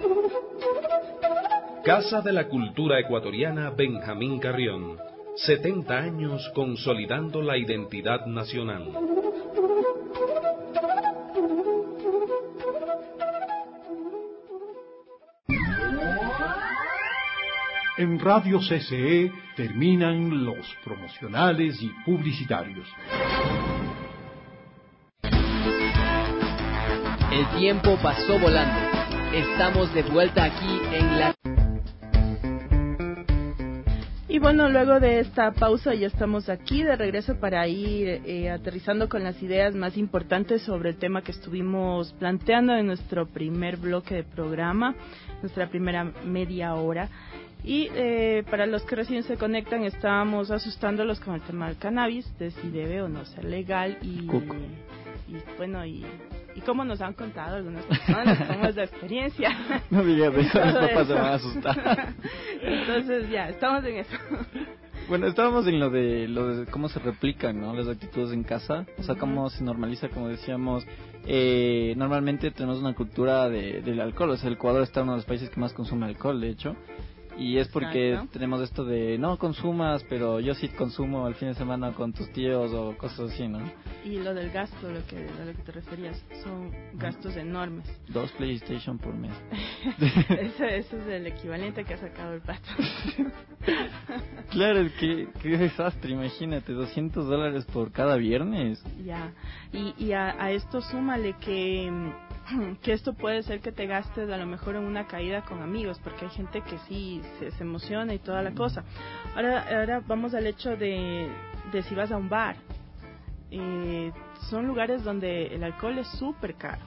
Casa de la Cultura Ecuatoriana Benjamín Carrión. 70 años consolidando la identidad nacional. En Radio CCE terminan los promocionales y publicitarios. El tiempo pasó volando. Estamos de vuelta aquí en la... Y Y bueno, luego de esta pausa ya estamos aquí de regreso para ir aterrizando con las ideas más importantes sobre el tema que estuvimos planteando en nuestro primer bloque de programa, nuestra primera media hora. Y para los que recién se conectan, estábamos asustándolos con el tema del cannabis, de si debe o no ser legal y bueno, y cómo nos han contado algunas personas cómo es la experiencia. No digas eso, los papás se van a asustar. Entonces ya, estamos en eso. Bueno, estábamos en lo de cómo se replican, ¿no?, las actitudes en casa, o sea, cómo se normaliza, como decíamos. Normalmente tenemos una cultura del alcohol, o sea, el Ecuador está uno de los países que más consume alcohol, de hecho. Y es porque tenemos esto de no consumas, pero yo sí consumo el fin de semana con tus tíos o cosas así, ¿no? Y lo del gasto, a lo que te referías, son gastos enormes. 2 PlayStation por mes. Ese es el equivalente que ha sacado el pato. Claro, qué desastre, imagínate, $200 por cada viernes. Ya, y a esto súmale que esto puede ser que te gastes a lo mejor en una caída con amigos, porque hay gente que sí se emociona y toda la cosa. Ahora vamos al hecho de si vas a un bar. Son lugares donde el alcohol es súper caro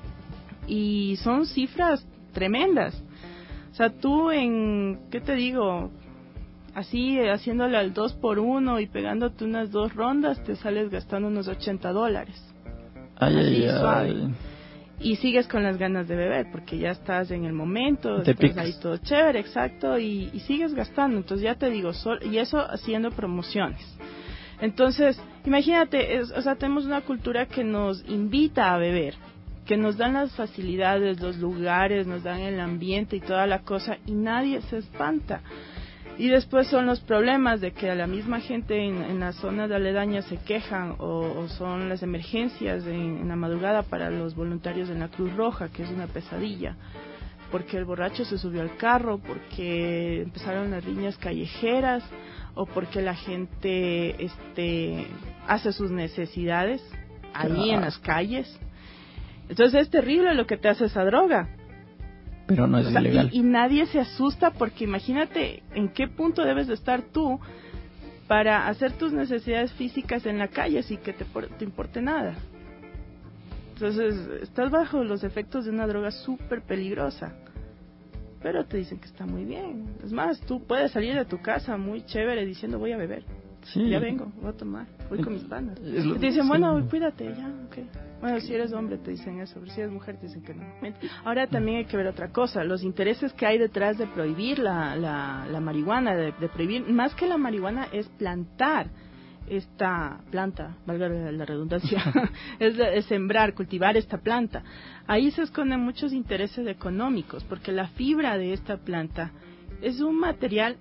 y son cifras tremendas. O sea, tú ¿qué te digo? Así, haciéndole al 2x1 y pegándote unas 2 rondas, te sales gastando unos $80. Así, suave. Y sigues con las ganas de beber, porque ya estás en el momento, estás ahí todo chévere, exacto, y sigues gastando. Entonces ya te digo, y eso haciendo promociones. Entonces, imagínate, o sea, tenemos una cultura que nos invita a beber, que nos dan las facilidades, los lugares, nos dan el ambiente y toda la cosa, y nadie se espanta. Y después son los problemas de que a la misma gente en las zonas aledañas se quejan, o son las emergencias en la madrugada para los voluntarios de la Cruz Roja, que es una pesadilla, porque el borracho se subió al carro, porque empezaron las riñas callejeras, o porque la gente hace sus necesidades ahí en las calles. Entonces es terrible lo que te hace esa droga. Pero no es ilegal. Y nadie se asusta, porque imagínate en qué punto debes de estar tú para hacer tus necesidades físicas en la calle sin que te importe nada. Entonces estás bajo los efectos de una droga súper peligrosa, pero te dicen que está muy bien. Es más, tú puedes salir de tu casa muy chévere diciendo voy a beber. Sí. Ya vengo, voy a tomar, voy con mis panas. Te dicen, bueno, cuídate, ya, ok. Bueno, si eres hombre te dicen eso, pero si eres mujer te dicen que no. Ahora también hay que ver otra cosa, los intereses que hay detrás de prohibir la marihuana, de prohibir, más que la marihuana, es plantar esta planta, valga la redundancia, es sembrar, cultivar esta planta. Ahí se esconden muchos intereses económicos, porque la fibra de esta planta es un material,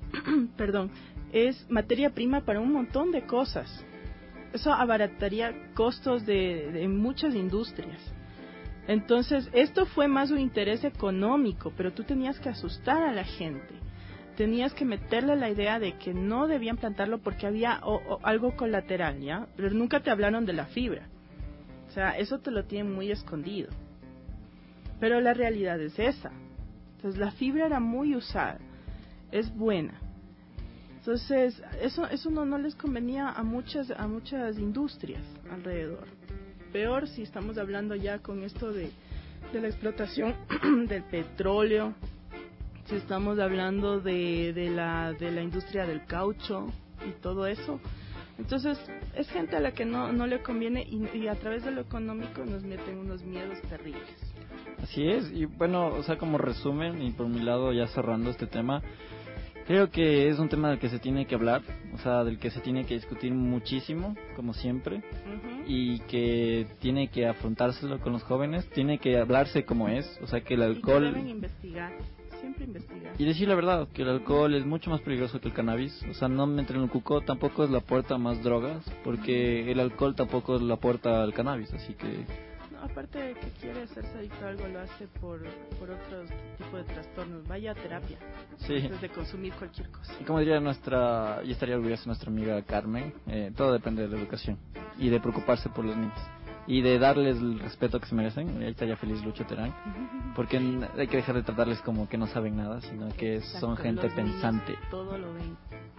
es materia prima para un montón de cosas. Eso abarataría costos de muchas industrias. Entonces, esto fue más un interés económico, pero tú tenías que asustar a la gente. Tenías que meterle la idea de que no debían plantarlo porque había algo colateral, ¿ya? Pero nunca te hablaron de la fibra. O sea, eso te lo tienen muy escondido. Pero la realidad es esa. Entonces, la fibra era muy usada. Es buena. Entonces, eso no les convenía a muchas industrias alrededor. Peor si estamos hablando ya con esto de la explotación del petróleo, si estamos hablando de la industria del caucho y todo eso. Entonces, es gente a la que no le conviene, y a través de lo económico nos meten unos miedos terribles. Así es, y bueno, o sea, como resumen, y por mi lado ya cerrando este tema, creo que es un tema del que se tiene que hablar, o sea, del que se tiene que discutir muchísimo, como siempre, y que tiene que afrontárselo con los jóvenes, tiene que hablarse como es, o sea, que el alcohol... Y que deben investigar, siempre investigar. Y decir la verdad, que el alcohol es mucho más peligroso que el cannabis, o sea, no me entre en el cuco, tampoco es la puerta a más drogas, porque el alcohol tampoco es la puerta al cannabis, así que... Aparte de que quiere hacerse adicto a algo, lo hace por otro tipo de trastornos. Vaya a terapia, sí, antes de consumir cualquier cosa. Y como diría y estaría orgullosa nuestra amiga Carmen, todo depende de la educación y de preocuparse por los niños y de darles el respeto que se merecen. Ahí estaría feliz Lucho Terán, porque hay que dejar de tratarles como que no saben nada, sino que son gente pensante. Todo lo ven.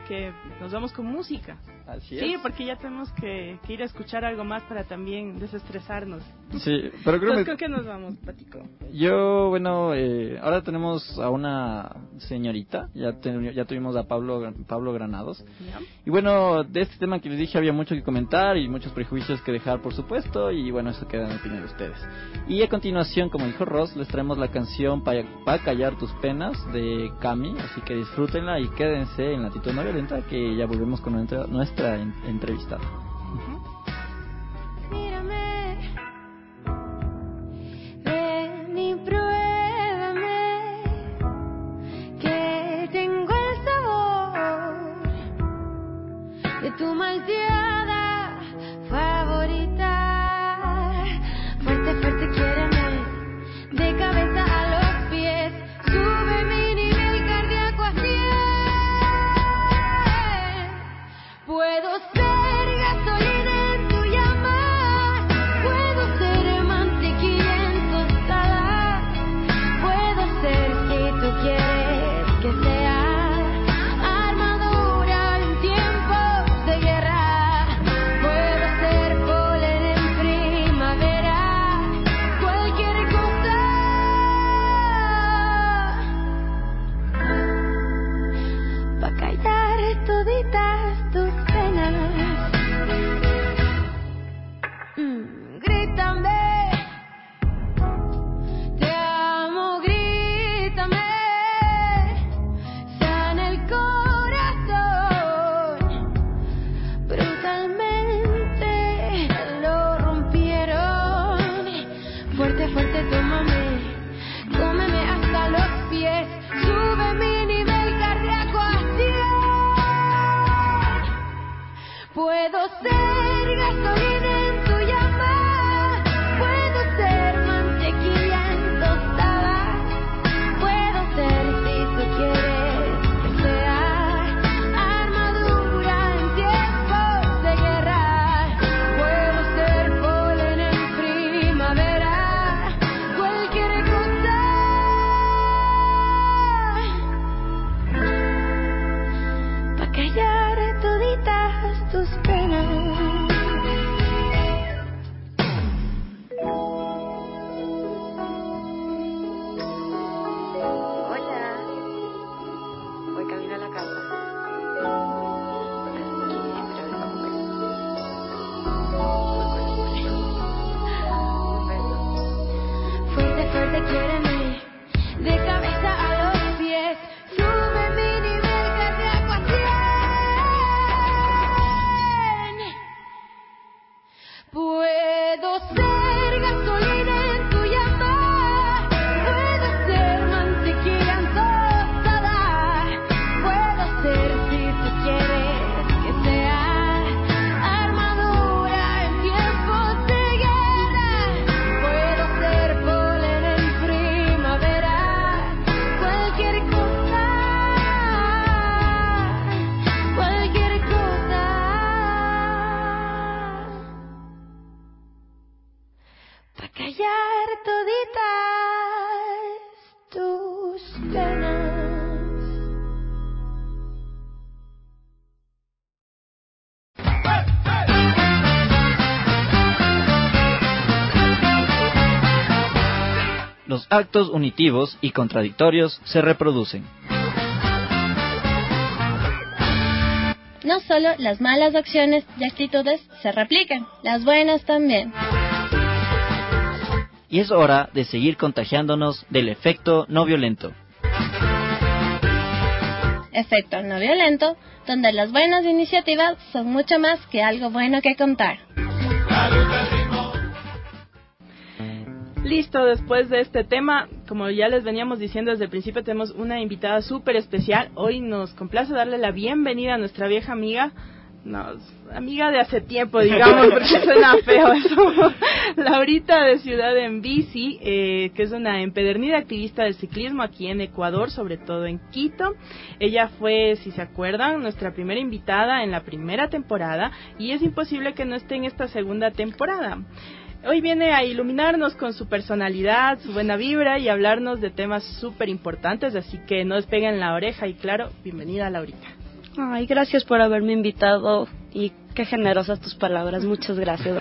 que nos vamos con música. Así es. Sí, porque ya tenemos que ir a escuchar algo más para también desestresarnos. Sí, pero creo que nos vamos, Patico. Yo, bueno, ahora tenemos a una señorita, ya tuvimos a Pablo Granados. ¿Ya? Y bueno, de este tema que les dije había mucho que comentar y muchos prejuicios que dejar, por supuesto, y bueno, eso queda en la opinión de ustedes. Y a continuación, como dijo Ross, les traemos la canción Pa' callar tus penas de Cami, así que disfrútenla y quédense en Latitud No Violenta, que ya volvemos con nuestra entrevistada. Mírame, ven y pruébame, que tengo el sabor de tu malteada favorita. Fuerte, fuerte, quiéreme, de cabeza a los pies, sube mi nivel cardíaco a 100. Puedo ser gasolina en tu llama, puedo ser mantequilla en tostada, puedo ser, si tú quieres, que sea armadura en tiempos de guerra, puedo ser polen en primavera, cualquier cosa pa' callar toditas tus penas. Grítame, te amo, grítame, sana el corazón, brutalmente lo rompieron. Fuerte, fuerte, tómame, cómeme hasta los pies, sube mi nivel cardíaco a 100. Puedo ser gasolina en tu llama, puedo ser mantequilla en tostada, puedo ser, si tú quieres, que sea armadura en tiempos de guerra, puedo ser polen en primavera, cualquier cosa pa' callar toditas tus penas. Hola, voy camino a la casa. Aquí siempre ves cómo ves. Un beso. Fuerte, fuerte, quiéreme, de cabeza a los pies, sube mi nivel cardíaco a 100. Puedo ser gasolina en tu llama, puedo ser mantequilla en tostada, puedo ser, si tú quieres, que sea armadura en tiempos de guerra, puedo ser polen en primavera, cualquier cosa pa' callar toditas tus penas. Los actos unitivos y contradictorios se reproducen. No solo las malas acciones y actitudes se replican, las buenas también. Y es hora de seguir contagiándonos del efecto no violento. Efecto no violento, donde las buenas iniciativas son mucho más que algo bueno que contar. Listo, después de este tema, como ya les veníamos diciendo desde el principio, tenemos una invitada súper especial. Hoy nos complace darle la bienvenida a nuestra vieja amiga, amiga de hace tiempo, digamos, porque suena feo eso, Laurita de Ciudad en Bici, que es una empedernida activista del ciclismo aquí en Ecuador, sobre todo en Quito. Ella fue, si se acuerdan, nuestra primera invitada en la primera temporada y es imposible que no esté en esta segunda temporada. Hoy viene a iluminarnos con su personalidad, su buena vibra y hablarnos de temas súper importantes, así que no despeguen la oreja y claro, bienvenida Laurita. Ay, gracias por haberme invitado y qué generosas tus palabras. Muchas gracias.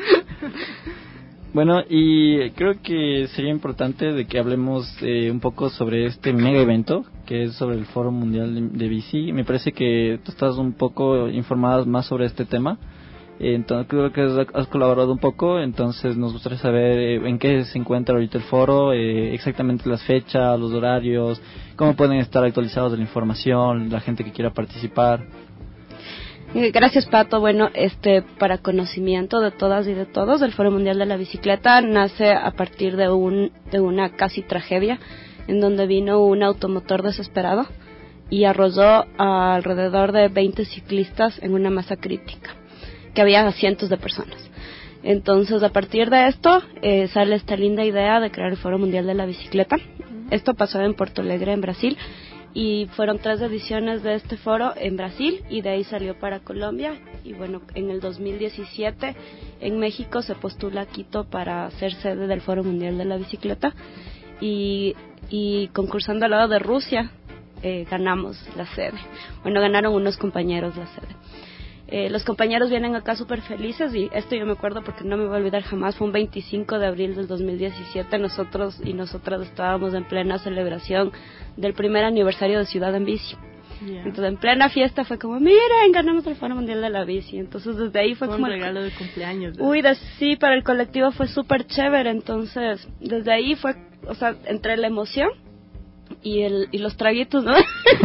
Bueno, y creo que sería importante de que hablemos un poco sobre este mega evento, que es sobre el Foro Mundial de Bici. Me parece que tú estás un poco informada más sobre este tema. Entonces creo que has colaborado un poco, entonces nos gustaría saber en qué se encuentra ahorita el foro, exactamente las fechas, los horarios, cómo pueden estar actualizados de la información, la gente que quiera participar. Gracias, Pato. Bueno, para conocimiento de todas y de todos, el Foro Mundial de la Bicicleta nace a partir de una casi tragedia, en donde vino un automotor desesperado y arrolló a alrededor de 20 ciclistas en una masa crítica, que había cientos de personas. Entonces, a partir de esto, sale esta linda idea de crear el Foro Mundial de la Bicicleta. Esto pasó en Porto Alegre, en Brasil, y fueron 3 ediciones de este foro en Brasil, y de ahí salió para Colombia. Y bueno, en el 2017 en México se postula a Quito para ser sede del Foro Mundial de la Bicicleta, y concursando al lado de Rusia, ganamos la sede. Bueno, ganaron unos compañeros la sede. Los compañeros vienen acá súper felices, y esto yo me acuerdo porque no me voy a olvidar jamás. Fue un 25 de abril del 2017, nosotros y nosotras estábamos en plena celebración del primer aniversario de Ciudad en Bici. Entonces, en plena fiesta fue como, miren, ganamos el Foro Mundial de la Bici. Entonces, desde ahí fue como un regalo de cumpleaños, ¿no? Uy, sí, para el colectivo fue súper chévere. Entonces, desde ahí fue, o sea, entre la emoción y los traguitos, ¿no?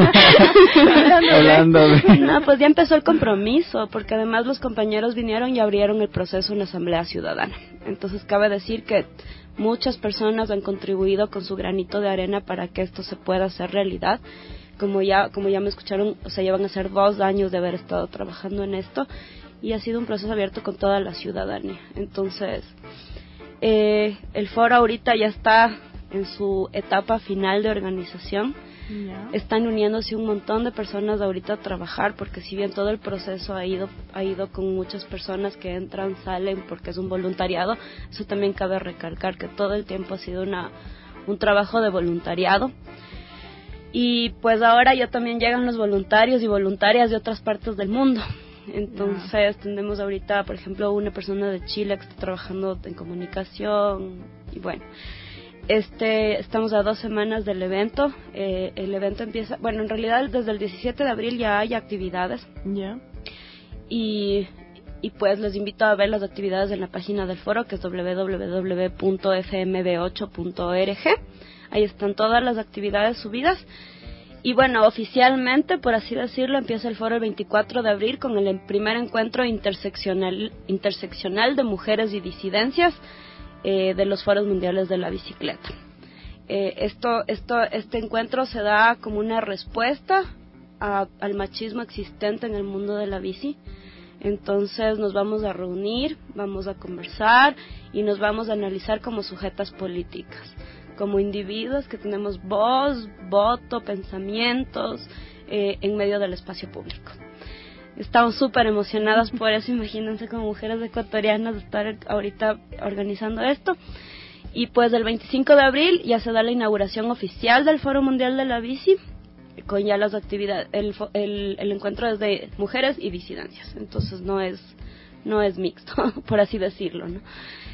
No, pues ya empezó el compromiso, porque además los compañeros vinieron y abrieron el proceso en la Asamblea Ciudadana. Entonces cabe decir que muchas personas han contribuido con su granito de arena para que esto se pueda hacer realidad. Como ya me escucharon, o sea, ya van a ser 2 años de haber estado trabajando en esto, y ha sido un proceso abierto con toda la ciudadanía. Entonces, el foro ahorita ya está en su etapa final de organización. Están uniéndose un montón de personas ahorita a trabajar, porque si bien todo el proceso ha ido con muchas personas que entran, salen, porque es un voluntariado, eso también cabe recalcar que todo el tiempo ha sido un trabajo de voluntariado. Y pues ahora ya también llegan los voluntarios y voluntarias de otras partes del mundo. Entonces tenemos ahorita, por ejemplo, una persona de Chile que está trabajando en comunicación, y bueno, estamos a 2 semanas del evento. El evento empieza, bueno, en realidad desde el 17 de abril ya hay actividades. Y pues les invito a ver las actividades en la página del foro, que es www.fmb8.org. Ahí están todas las actividades subidas. Y bueno, oficialmente, por así decirlo, empieza el foro el 24 de abril con el primer encuentro interseccional de mujeres y disidencias de los foros mundiales de la bicicleta. Este encuentro se da como una respuesta al machismo existente en el mundo de la bici. Entonces nos vamos a reunir, vamos a conversar y nos vamos a analizar como sujetas políticas, como individuos que tenemos voz, voto, pensamientos en medio del espacio público. Estamos súper emocionadas por eso. Imagínense, como mujeres ecuatorianas, estar ahorita organizando esto. Y pues el 25 de abril ya se da la inauguración oficial del Foro Mundial de la Bici, con ya las actividades. El encuentro es de mujeres y disidencias, entonces no es mixto, por así decirlo, ¿no?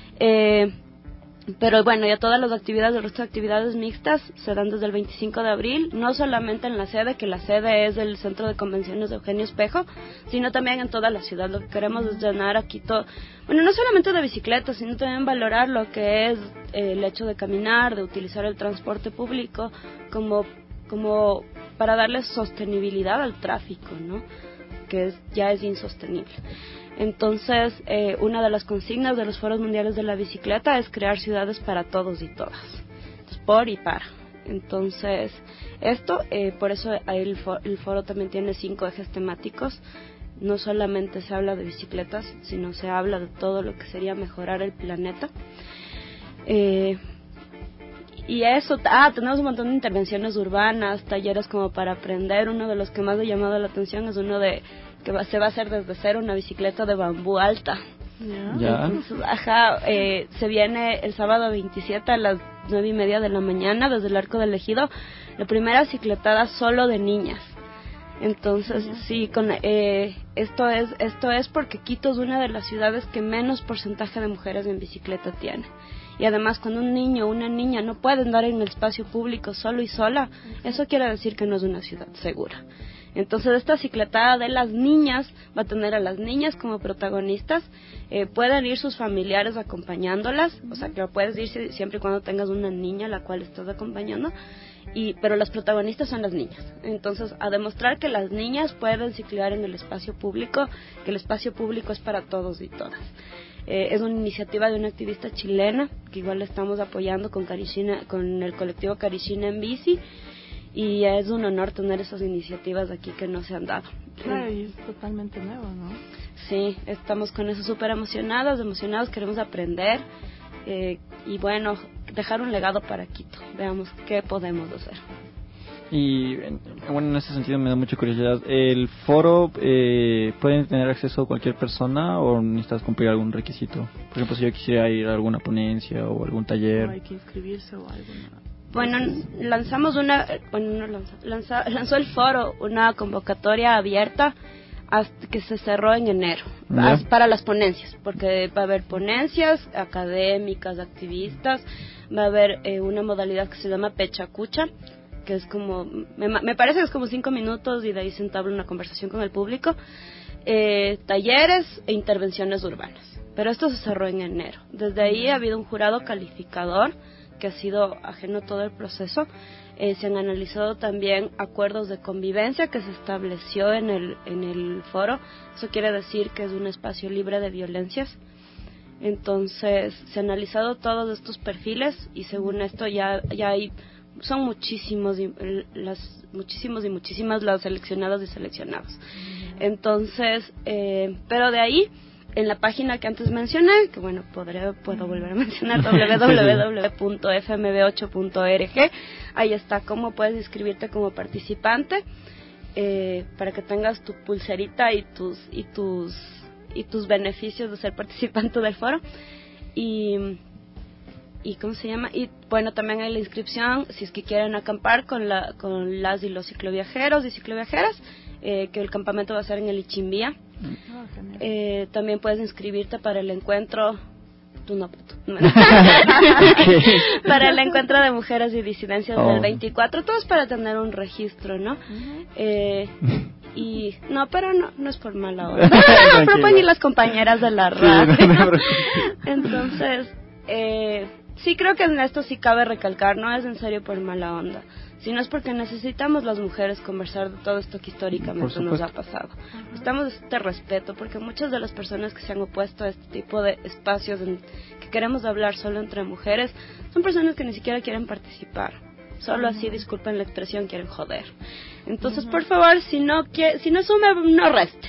Pero bueno, ya todas las actividades, el resto de actividades mixtas se dan desde el 25 de abril, no solamente en la sede, que la sede es el Centro de Convenciones de Eugenio Espejo, sino también en toda la ciudad. Lo que queremos es llenar a Quito, bueno, no solamente de bicicletas, sino también valorar lo que es el hecho de caminar, de utilizar el transporte público como para darle sostenibilidad al tráfico, ¿no? Que ya es insostenible. Entonces, una de las consignas de los foros mundiales de la bicicleta es crear ciudades para todos y todas. Entonces, por y para. Entonces, por eso el foro también tiene 5 ejes temáticos. No solamente se habla de bicicletas, sino se habla de todo lo que sería mejorar el planeta. Y eso, tenemos un montón de intervenciones urbanas, talleres como para aprender. Uno de los que más ha llamado la atención es uno que se va a hacer desde cero, una bicicleta de bambú alta. Entonces, se viene el sábado 27 a las 9:30 de la mañana desde el Arco del Ejido, la primera bicicletada solo de niñas. Entonces, sí, esto es porque Quito es una de las ciudades que menos porcentaje de mujeres en bicicleta tiene. Y además, cuando un niño o una niña no puede andar en el espacio público solo y sola, eso quiere decir que no es una ciudad segura. Entonces, esta cicletada de las niñas va a tener a las niñas como protagonistas. Pueden ir sus familiares acompañándolas, o sea, que puedes ir siempre y cuando tengas una niña a la cual estás acompañando. Pero las protagonistas son las niñas. Entonces, a demostrar que las niñas pueden ciclar en el espacio público, que el espacio público es para todos y todas. Es una iniciativa de una activista chilena, que igual la estamos apoyando con el colectivo Caricina en Bici, y es un honor tener esas iniciativas aquí que no se han dado. Claro, y es totalmente nuevo, ¿no? Sí, estamos con eso súper emocionados, queremos aprender, y bueno, dejar un legado para Quito. Veamos qué podemos hacer. Y bueno, en ese sentido me da mucha curiosidad. ¿El foro puede tener acceso a cualquier persona o necesitas cumplir algún requisito? Por ejemplo, si yo quisiera ir a alguna ponencia o algún taller. ¿O hay que inscribirse o algo? Bueno, lanzó el foro una convocatoria abierta que se cerró en enero para las ponencias, porque va a haber ponencias académicas, activistas, va a haber una modalidad que se llama Pechacucha, que es como, me parece que es como 5 minutos y de ahí se entabla una conversación con el público, talleres e intervenciones urbanas, pero esto se cerró en enero. Desde ahí ha habido un jurado calificador que ha sido ajeno a todo el proceso. Se han analizado también acuerdos de convivencia que se estableció en el foro. Eso quiere decir que es un espacio libre de violencias. Entonces se han analizado todos estos perfiles y según esto ya hay, son muchísimas las seleccionadas y seleccionados. Entonces, pero de ahí, en la página que antes mencioné, que bueno, puedo volver a mencionar, www.fmb8.org, ahí está cómo puedes inscribirte como participante, para que tengas tu pulserita y tus beneficios de ser participante del foro. Y ¿cómo se llama? Y bueno, también hay la inscripción si es que quieren acampar con las y los cicloviajeros y cicloviajeras, que el campamento va a ser en el Ichimbía. También puedes inscribirte para el encuentro para el encuentro de mujeres y disidencias del 24, todos para tener un registro, ¿no? Y pero no es por mala onda. Pero pueden ir las compañeras de la radio. Entonces, sí, creo que en esto sí cabe recalcar, no es en serio por mala onda, sino es porque necesitamos las mujeres conversar de todo esto que históricamente nos ha pasado. Necesitamos este respeto, porque muchas de las personas que se han opuesto a este tipo de espacios que queremos hablar solo entre mujeres, son personas que ni siquiera quieren participar. Solo así, disculpen la expresión, quieren joder. Entonces, por favor, si no sume, no reste.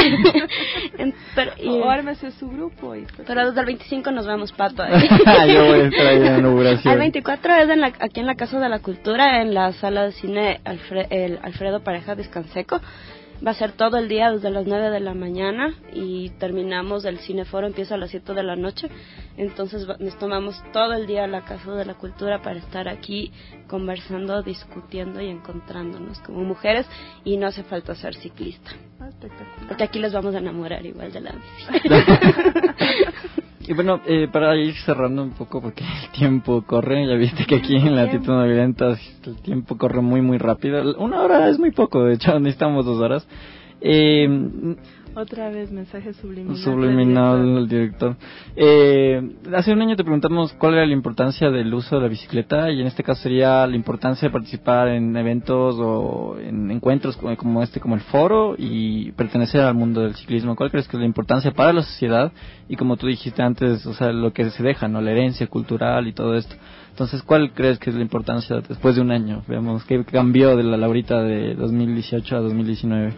O ármese su grupo. Pero desde el 25 nos vemos, Pato. Yo voy a estar ahí en la inauguración. El 24 es aquí en la Casa de la Cultura, en la sala de cine Alfredo Pareja Descanseco. Va a ser todo el día desde las 9 de la mañana y terminamos, el cineforo empieza a las 7 de la noche. Entonces nos tomamos todo el día a la Casa de la Cultura para estar aquí conversando, discutiendo y encontrándonos como mujeres, y no hace falta ser ciclista, porque aquí les vamos a enamorar igual de la bici. Y bueno, para ir cerrando un poco, porque el tiempo corre, ya viste que aquí en Latitud No Violenta el tiempo corre muy muy rápido. 1 hora es muy poco, de hecho necesitamos 2 horas. Otra vez mensaje subliminal al director. Hace un año te preguntamos cuál era la importancia del uso de la bicicleta, y en este caso sería la importancia de participar en eventos o en encuentros como el foro, y pertenecer al mundo del ciclismo. ¿Cuál crees que es la importancia para la sociedad? Y como tú dijiste antes, o sea, lo que se deja, ¿no? La herencia cultural y todo esto. Entonces, ¿cuál crees que es la importancia después de un año? Veamos qué cambió de la Laurita de 2018 a 2019.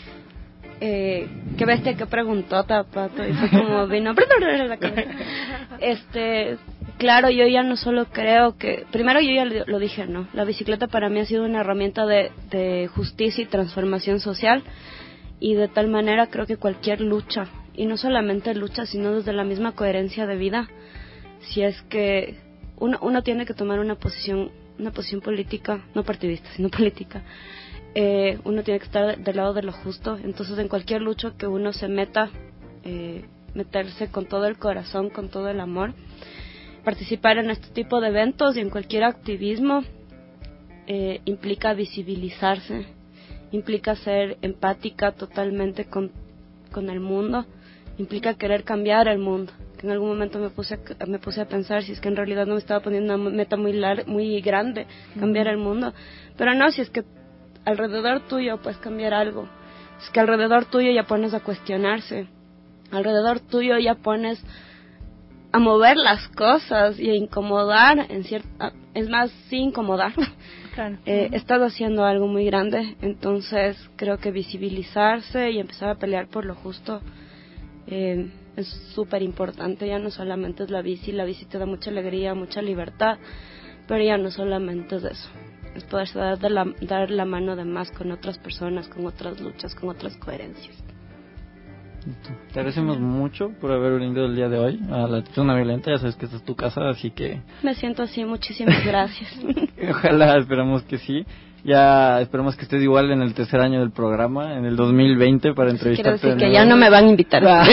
Qué bestia, qué preguntota, Pato, y fue como vino la cabeza. Claro, yo ya no solo creo que, primero yo ya lo dije, ¿no? La bicicleta para mí ha sido una herramienta de justicia y transformación social, y de tal manera creo que cualquier lucha, y no solamente lucha, sino desde la misma coherencia de vida, si es que uno tiene que tomar una posición política, no partidista, sino política, uno tiene que estar del lado de lo justo. Entonces, en cualquier lucha que uno se meta, meterse con todo el corazón, con todo el amor, participar en este tipo de eventos y en cualquier activismo implica visibilizarse, implica ser empática totalmente con el mundo, implica querer cambiar el mundo. Que en algún momento me puse a pensar si es que en realidad no me estaba poniendo una meta muy grande, cambiar el mundo, pero no, si es que alrededor tuyo puedes cambiar algo, es que alrededor tuyo ya pones a cuestionarse, alrededor tuyo ya pones a mover las cosas y a incomodar, es más, sin incomodar, claro. Estás haciendo algo muy grande. Entonces creo que visibilizarse y empezar a pelear por lo justo es súper importante. Ya no solamente es la bici te da mucha alegría, mucha libertad, pero ya no solamente es eso, es poderse dar la mano de más con otras personas, con otras luchas, con otras coherencias. Te agradecemos mucho por haber venido el día de hoy a La Latitud No Violenta. Ya sabes que esta es tu casa, así que... Me siento así, muchísimas gracias. Ojalá, esperamos que sí. Ya esperamos que estés igual en el tercer año del programa, en el 2020, para entrevistarte. Quiero decir que ya no me van a invitar.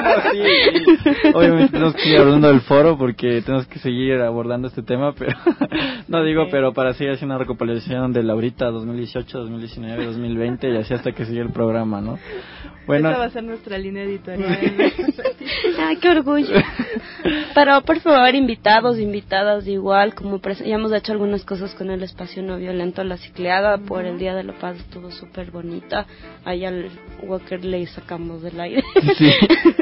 Sí. Obviamente tenemos que seguir hablando del foro porque tenemos que seguir abordando este tema, pero no digo, pero para seguir haciendo una recopilación de Laurita 2018, 2019, 2020 y así hasta que siga el programa, ¿no? Bueno, esa va a ser nuestra línea editorial. Ay, qué orgullo. Pero por favor, invitadas igual, como ya hemos hecho algunas cosas con el espacio no violento, la cicleada por el Día de la Paz estuvo súper bonita. Ahí al Walker le sacamos del aire. Sí.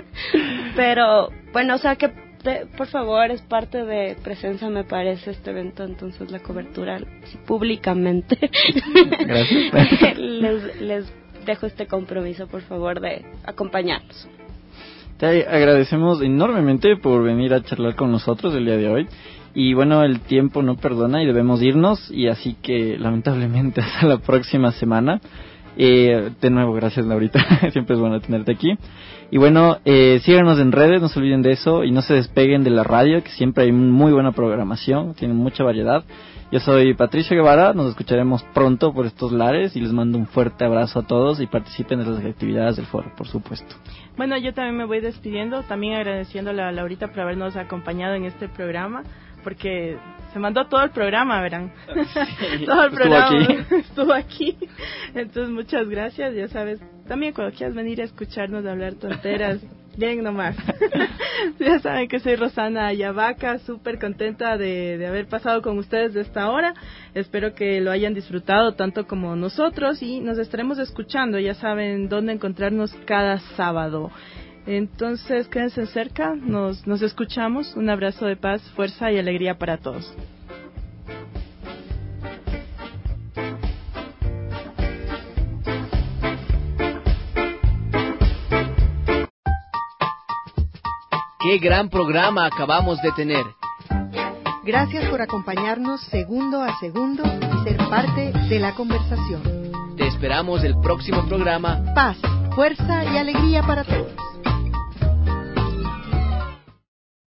Pero bueno, o sea que por favor, es parte de Presencia, me parece, este evento, entonces la cobertura públicamente. Gracias. les dejo este compromiso, por favor, de acompañarnos. Te agradecemos enormemente por venir a charlar con nosotros el día de hoy. Y bueno, el tiempo no perdona y debemos irnos, y así que lamentablemente hasta la próxima semana. De nuevo, gracias Laurita, siempre es bueno tenerte aquí. Y bueno, síganos en redes, no se olviden de eso, y no se despeguen de la radio, que siempre hay muy buena programación, tienen mucha variedad. Yo soy Patricio Guevara, nos escucharemos pronto por estos lares y les mando un fuerte abrazo a todos y participen en las actividades del foro, por supuesto. Bueno, yo también me voy despidiendo, también agradeciéndole a Laurita por habernos acompañado en este programa, porque se mandó todo el programa, verán. Sí, todo el programa estuvo aquí. Entonces, muchas gracias, ya sabes, también cuando quieras venir a escucharnos hablar tonteras, bien nomás. Ya saben que soy Rosana Ayavaca, súper contenta de haber pasado con ustedes de esta hora. Espero que lo hayan disfrutado tanto como nosotros y nos estaremos escuchando. Ya saben dónde encontrarnos cada sábado. Entonces, quédense cerca, nos escuchamos. Un abrazo de paz, fuerza y alegría para todos. ¡Qué gran programa acabamos de tener! Gracias por acompañarnos segundo a segundo y ser parte de la conversación. Te esperamos el próximo programa. Paz, fuerza y alegría para todos.